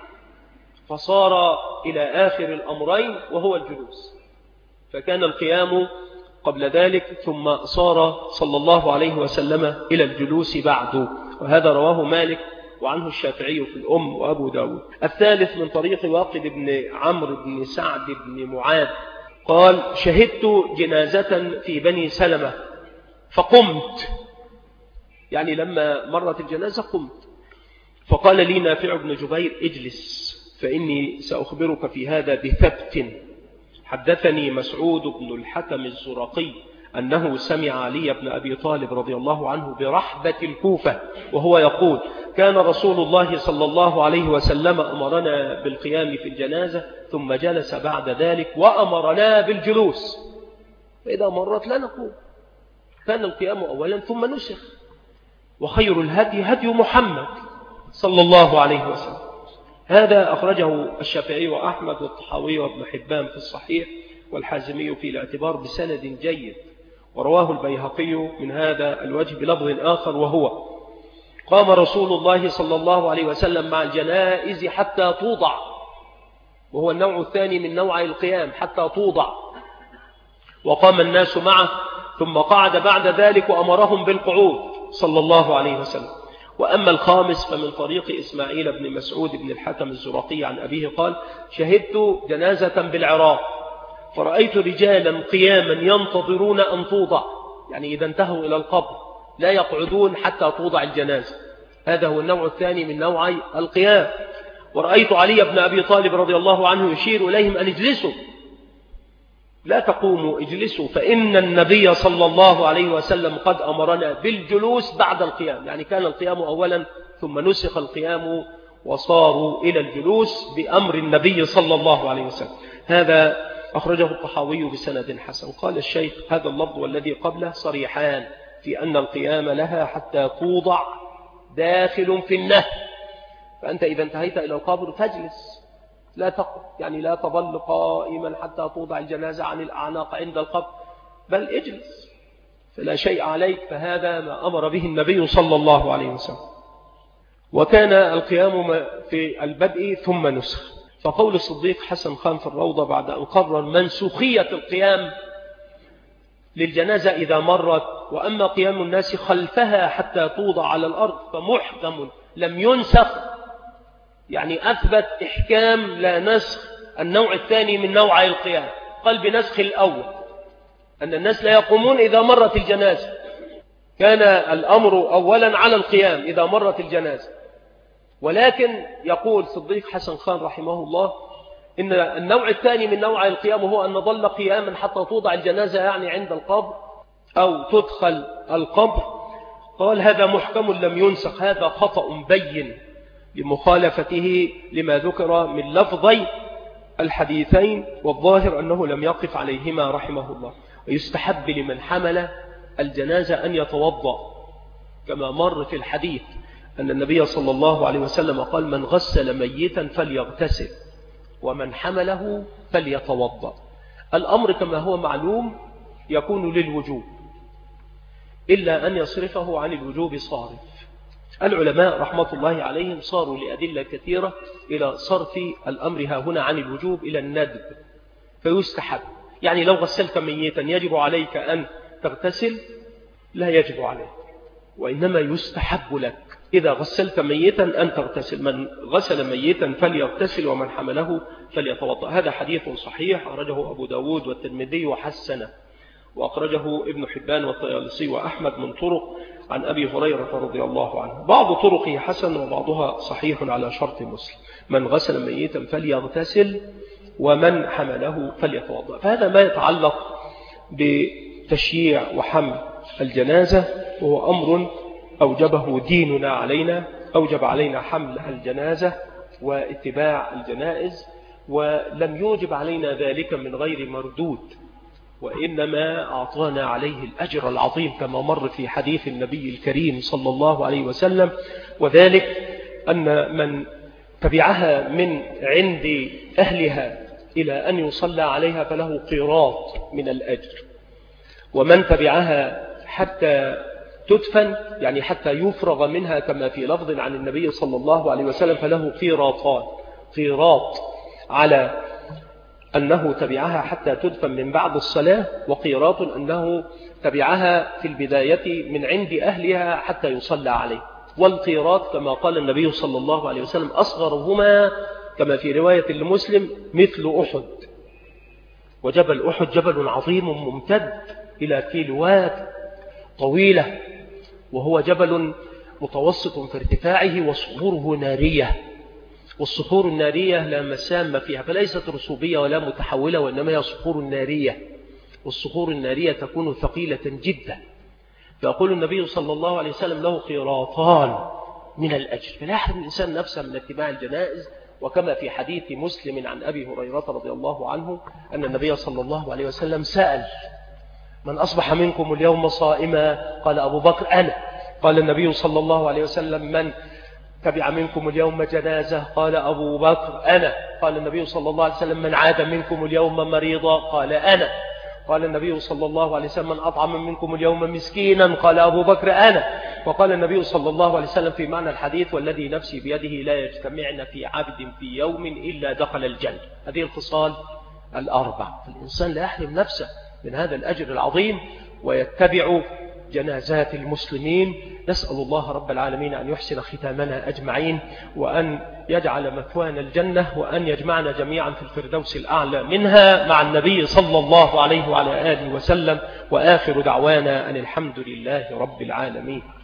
فصار إلى آخر الأمرين وهو الجلوس، فكان القيام قبل ذلك ثم صار صلى الله عليه وسلم إلى الجلوس بعد، وهذا رواه مالك وعنه الشافعي في الأم وأبو داود. الثالث من طريق واقد بن عمرو بن سعد بن معاذ قال: شهدت جنازة في بني سلمة فقمت، يعني لما مرت الجنازة قمت، فقال لي نافع بن جبير: اجلس فإني سأخبرك في هذا بثبت. حدثني مسعود بن الحكم الزرقي أنه سمع علي بن أبي طالب رضي الله عنه برحبة الكوفة وهو يقول: كان رسول الله صلى الله عليه وسلم أمرنا بالقيام في الجنازة ثم جلس بعد ذلك وأمرنا بالجلوس، فإذا مرت لا نقوم. كان القيام أولا ثم نسخ. وخير الهدي هدي محمد صلى الله عليه وسلم. هذا أخرجه الشافعي وأحمد والطحاوي وابن حبان في الصحيح والحازمي في الاعتبار بسند جيد، ورواه البيهقي من هذا الوجه بلفظ آخر، وهو: قام رسول الله صلى الله عليه وسلم مع الجنائز حتى توضع، وهو النوع الثاني من نوع القيام، حتى توضع، وقام الناس معه ثم قعد بعد ذلك وأمرهم بالقعود صلى الله عليه وسلم. وأما الخامس فمن طريق إسماعيل بن مسعود بن الحكم الزرقي عن أبيه قال: شهدت جنازة بالعراق فرأيت رجالا قياما ينتظرون أن توضع، يعني إذا انتهوا إلى القبر لا يقعدون حتى توضع الجنازة، هذا هو النوع الثاني من نوعي القيام. ورأيت علي بن أبي طالب رضي الله عنه يشير إليهم أن اجلسوا، لا تقوموا، اجلسوا، فإن النبي صلى الله عليه وسلم قد أمرنا بالجلوس بعد القيام، يعني كان القيام أولا ثم نسخ القيام وصاروا إلى الجلوس بأمر النبي صلى الله عليه وسلم. هذا أخرجه الطحاوي بسند حسن. قال الشيخ: هذا اللفظ والذي قبله صريحان في أن القيام لها حتى توضع داخل في النهي، فأنت إذا انتهيت إلى القبر فاجلس، لا تقف، يعني لا تظل قائما حتى توضع الجنازة عن الأعناق عند القبر، بل اجلس فلا شيء عليك، فهذا ما أمر به النبي صلى الله عليه وسلم. وكان القيام في البدء ثم نسخ. فقول الصديق حسن خان في الروضة بعد أن قرر منسوخية القيام للجنازة إذا مرت: وأما قيام الناس خلفها حتى توضع على الأرض فمحكم لم ينسخ، يعني أثبت إحكام لا نسخ النوع الثاني من نوع القيام. قال بنسخ الأول أن الناس لا يقومون إذا مرت الجنازة، كان الأمر أولا على القيام إذا مرت الجنازة. ولكن يقول صديق حسن خان رحمه الله إن النوع الثاني من نوع القيام هو أن نظل قياما حتى توضع الجنازة، يعني عند القبر أو تدخل القبر. قال هذا محكم لم ينسخ، هذا خطأ بين لمخالفته لما ذكر من لفظي الحديثين، والظاهر أنه لم يقف عليهما رحمه الله. ويستحب لمن حمل الجنازة أن يتوضأ، كما مر في الحديث أن النبي صلى الله عليه وسلم قال: من غسل ميتا فليغتسل ومن حمله فليتوضأ. الأمر كما هو معلوم يكون للوجوب إلا أن يصرفه عن الوجوب صارف. العلماء رحمة الله عليهم صاروا لأدلة كثيرة إلى صرف الأمر هنا عن الوجوب إلى الندب، فيستحب. يعني لو غسلت ميتا يجب عليك أن تغتسل؟ لا يجب عليك، وإنما يستحب لك إذا غسلت ميتا أن تغتسل. من غسل ميتا فليغتسل ومن حمله فليتوضأ. هذا حديث صحيح أخرجه أبو داود والترمذي وحسنه، وأخرجه ابن حبان والطيالسي وأحمد من طرق عن أبي هريرة رضي الله عنه. بعض طرقه حسن وبعضها صحيح على شرط مسلم. من غسل ميتا فليغتسل ومن حمله فليتوضأ. فهذا ما يتعلق بتشييع وحمل الجنازة، وهو أمر أوجبه ديننا علينا، أوجب علينا حمل الجنازة واتباع الجنائز، ولم يوجب علينا ذلك من غير مردود، وإنما أعطانا عليه الأجر العظيم كما مر في حديث النبي الكريم صلى الله عليه وسلم، وذلك أن من تبعها من عند أهلها إلى أن يصلى عليها فله قيراط من الأجر، ومن تبعها حتى تدفن يعني حتى يفرغ منها كما في لفظ عن النبي صلى الله عليه وسلم فله قيراطان، قيراط على أنه تبعها حتى تدفن من بعد الصلاة، وقيراط أنه تبعها في البداية من عند أهلها حتى يصلى عليه. والقيراط كما قال النبي صلى الله عليه وسلم أصغرهما كما في رواية لمسلم مثل أحد، وجبل أحد جبل عظيم ممتد إلى كيلوات طويلة، وهو جبل متوسط في ارتفاعه وصخوره نارية، والصخور النارية لا مسام فيها، فليست رسوبية ولا متحولة، وإنما هي صخور نارية، والصخور النارية تكون ثقيلة جدا. فيقول النبي صلى الله عليه وسلم له قيراطان من الأجر، فلا يحرم الإنسان نفسه من اتباع الجنائز. وكما في حديث مسلم عن أبي هريرة رضي الله عنه أن النبي صلى الله عليه وسلم سأل: من أصبح منكم اليوم صائما؟ قال أبو بكر: أنا. قال النبي صلى الله عليه وسلم: من تبع منكم اليوم جنازة؟ قال أبو بكر: أنا. قال النبي صلى الله عليه وسلم: من عاد منكم اليوم مريضا؟ قال: أنا. قال النبي صلى الله عليه وسلم: من أطعم منكم اليوم مسكينا؟ قال أبو بكر: أنا. وقال النبي صلى الله عليه وسلم في معنى الحديث: والذي نفسي بيده لا يجتمعن في عبد في يوم إلا دخل الجنة. هذه الخصال الأربع، فالإنسان لا يحرم نفسه من هذا الأجر العظيم ويتبع جنازات المسلمين. نسأل الله رب العالمين أن يحسن ختامنا أجمعين، وأن يجعل مثوانا الجنة، وأن يجمعنا جميعا في الفردوس الأعلى منها مع النبي صلى الله عليه وعلى آله وسلم. وآخر دعوانا أن الحمد لله رب العالمين.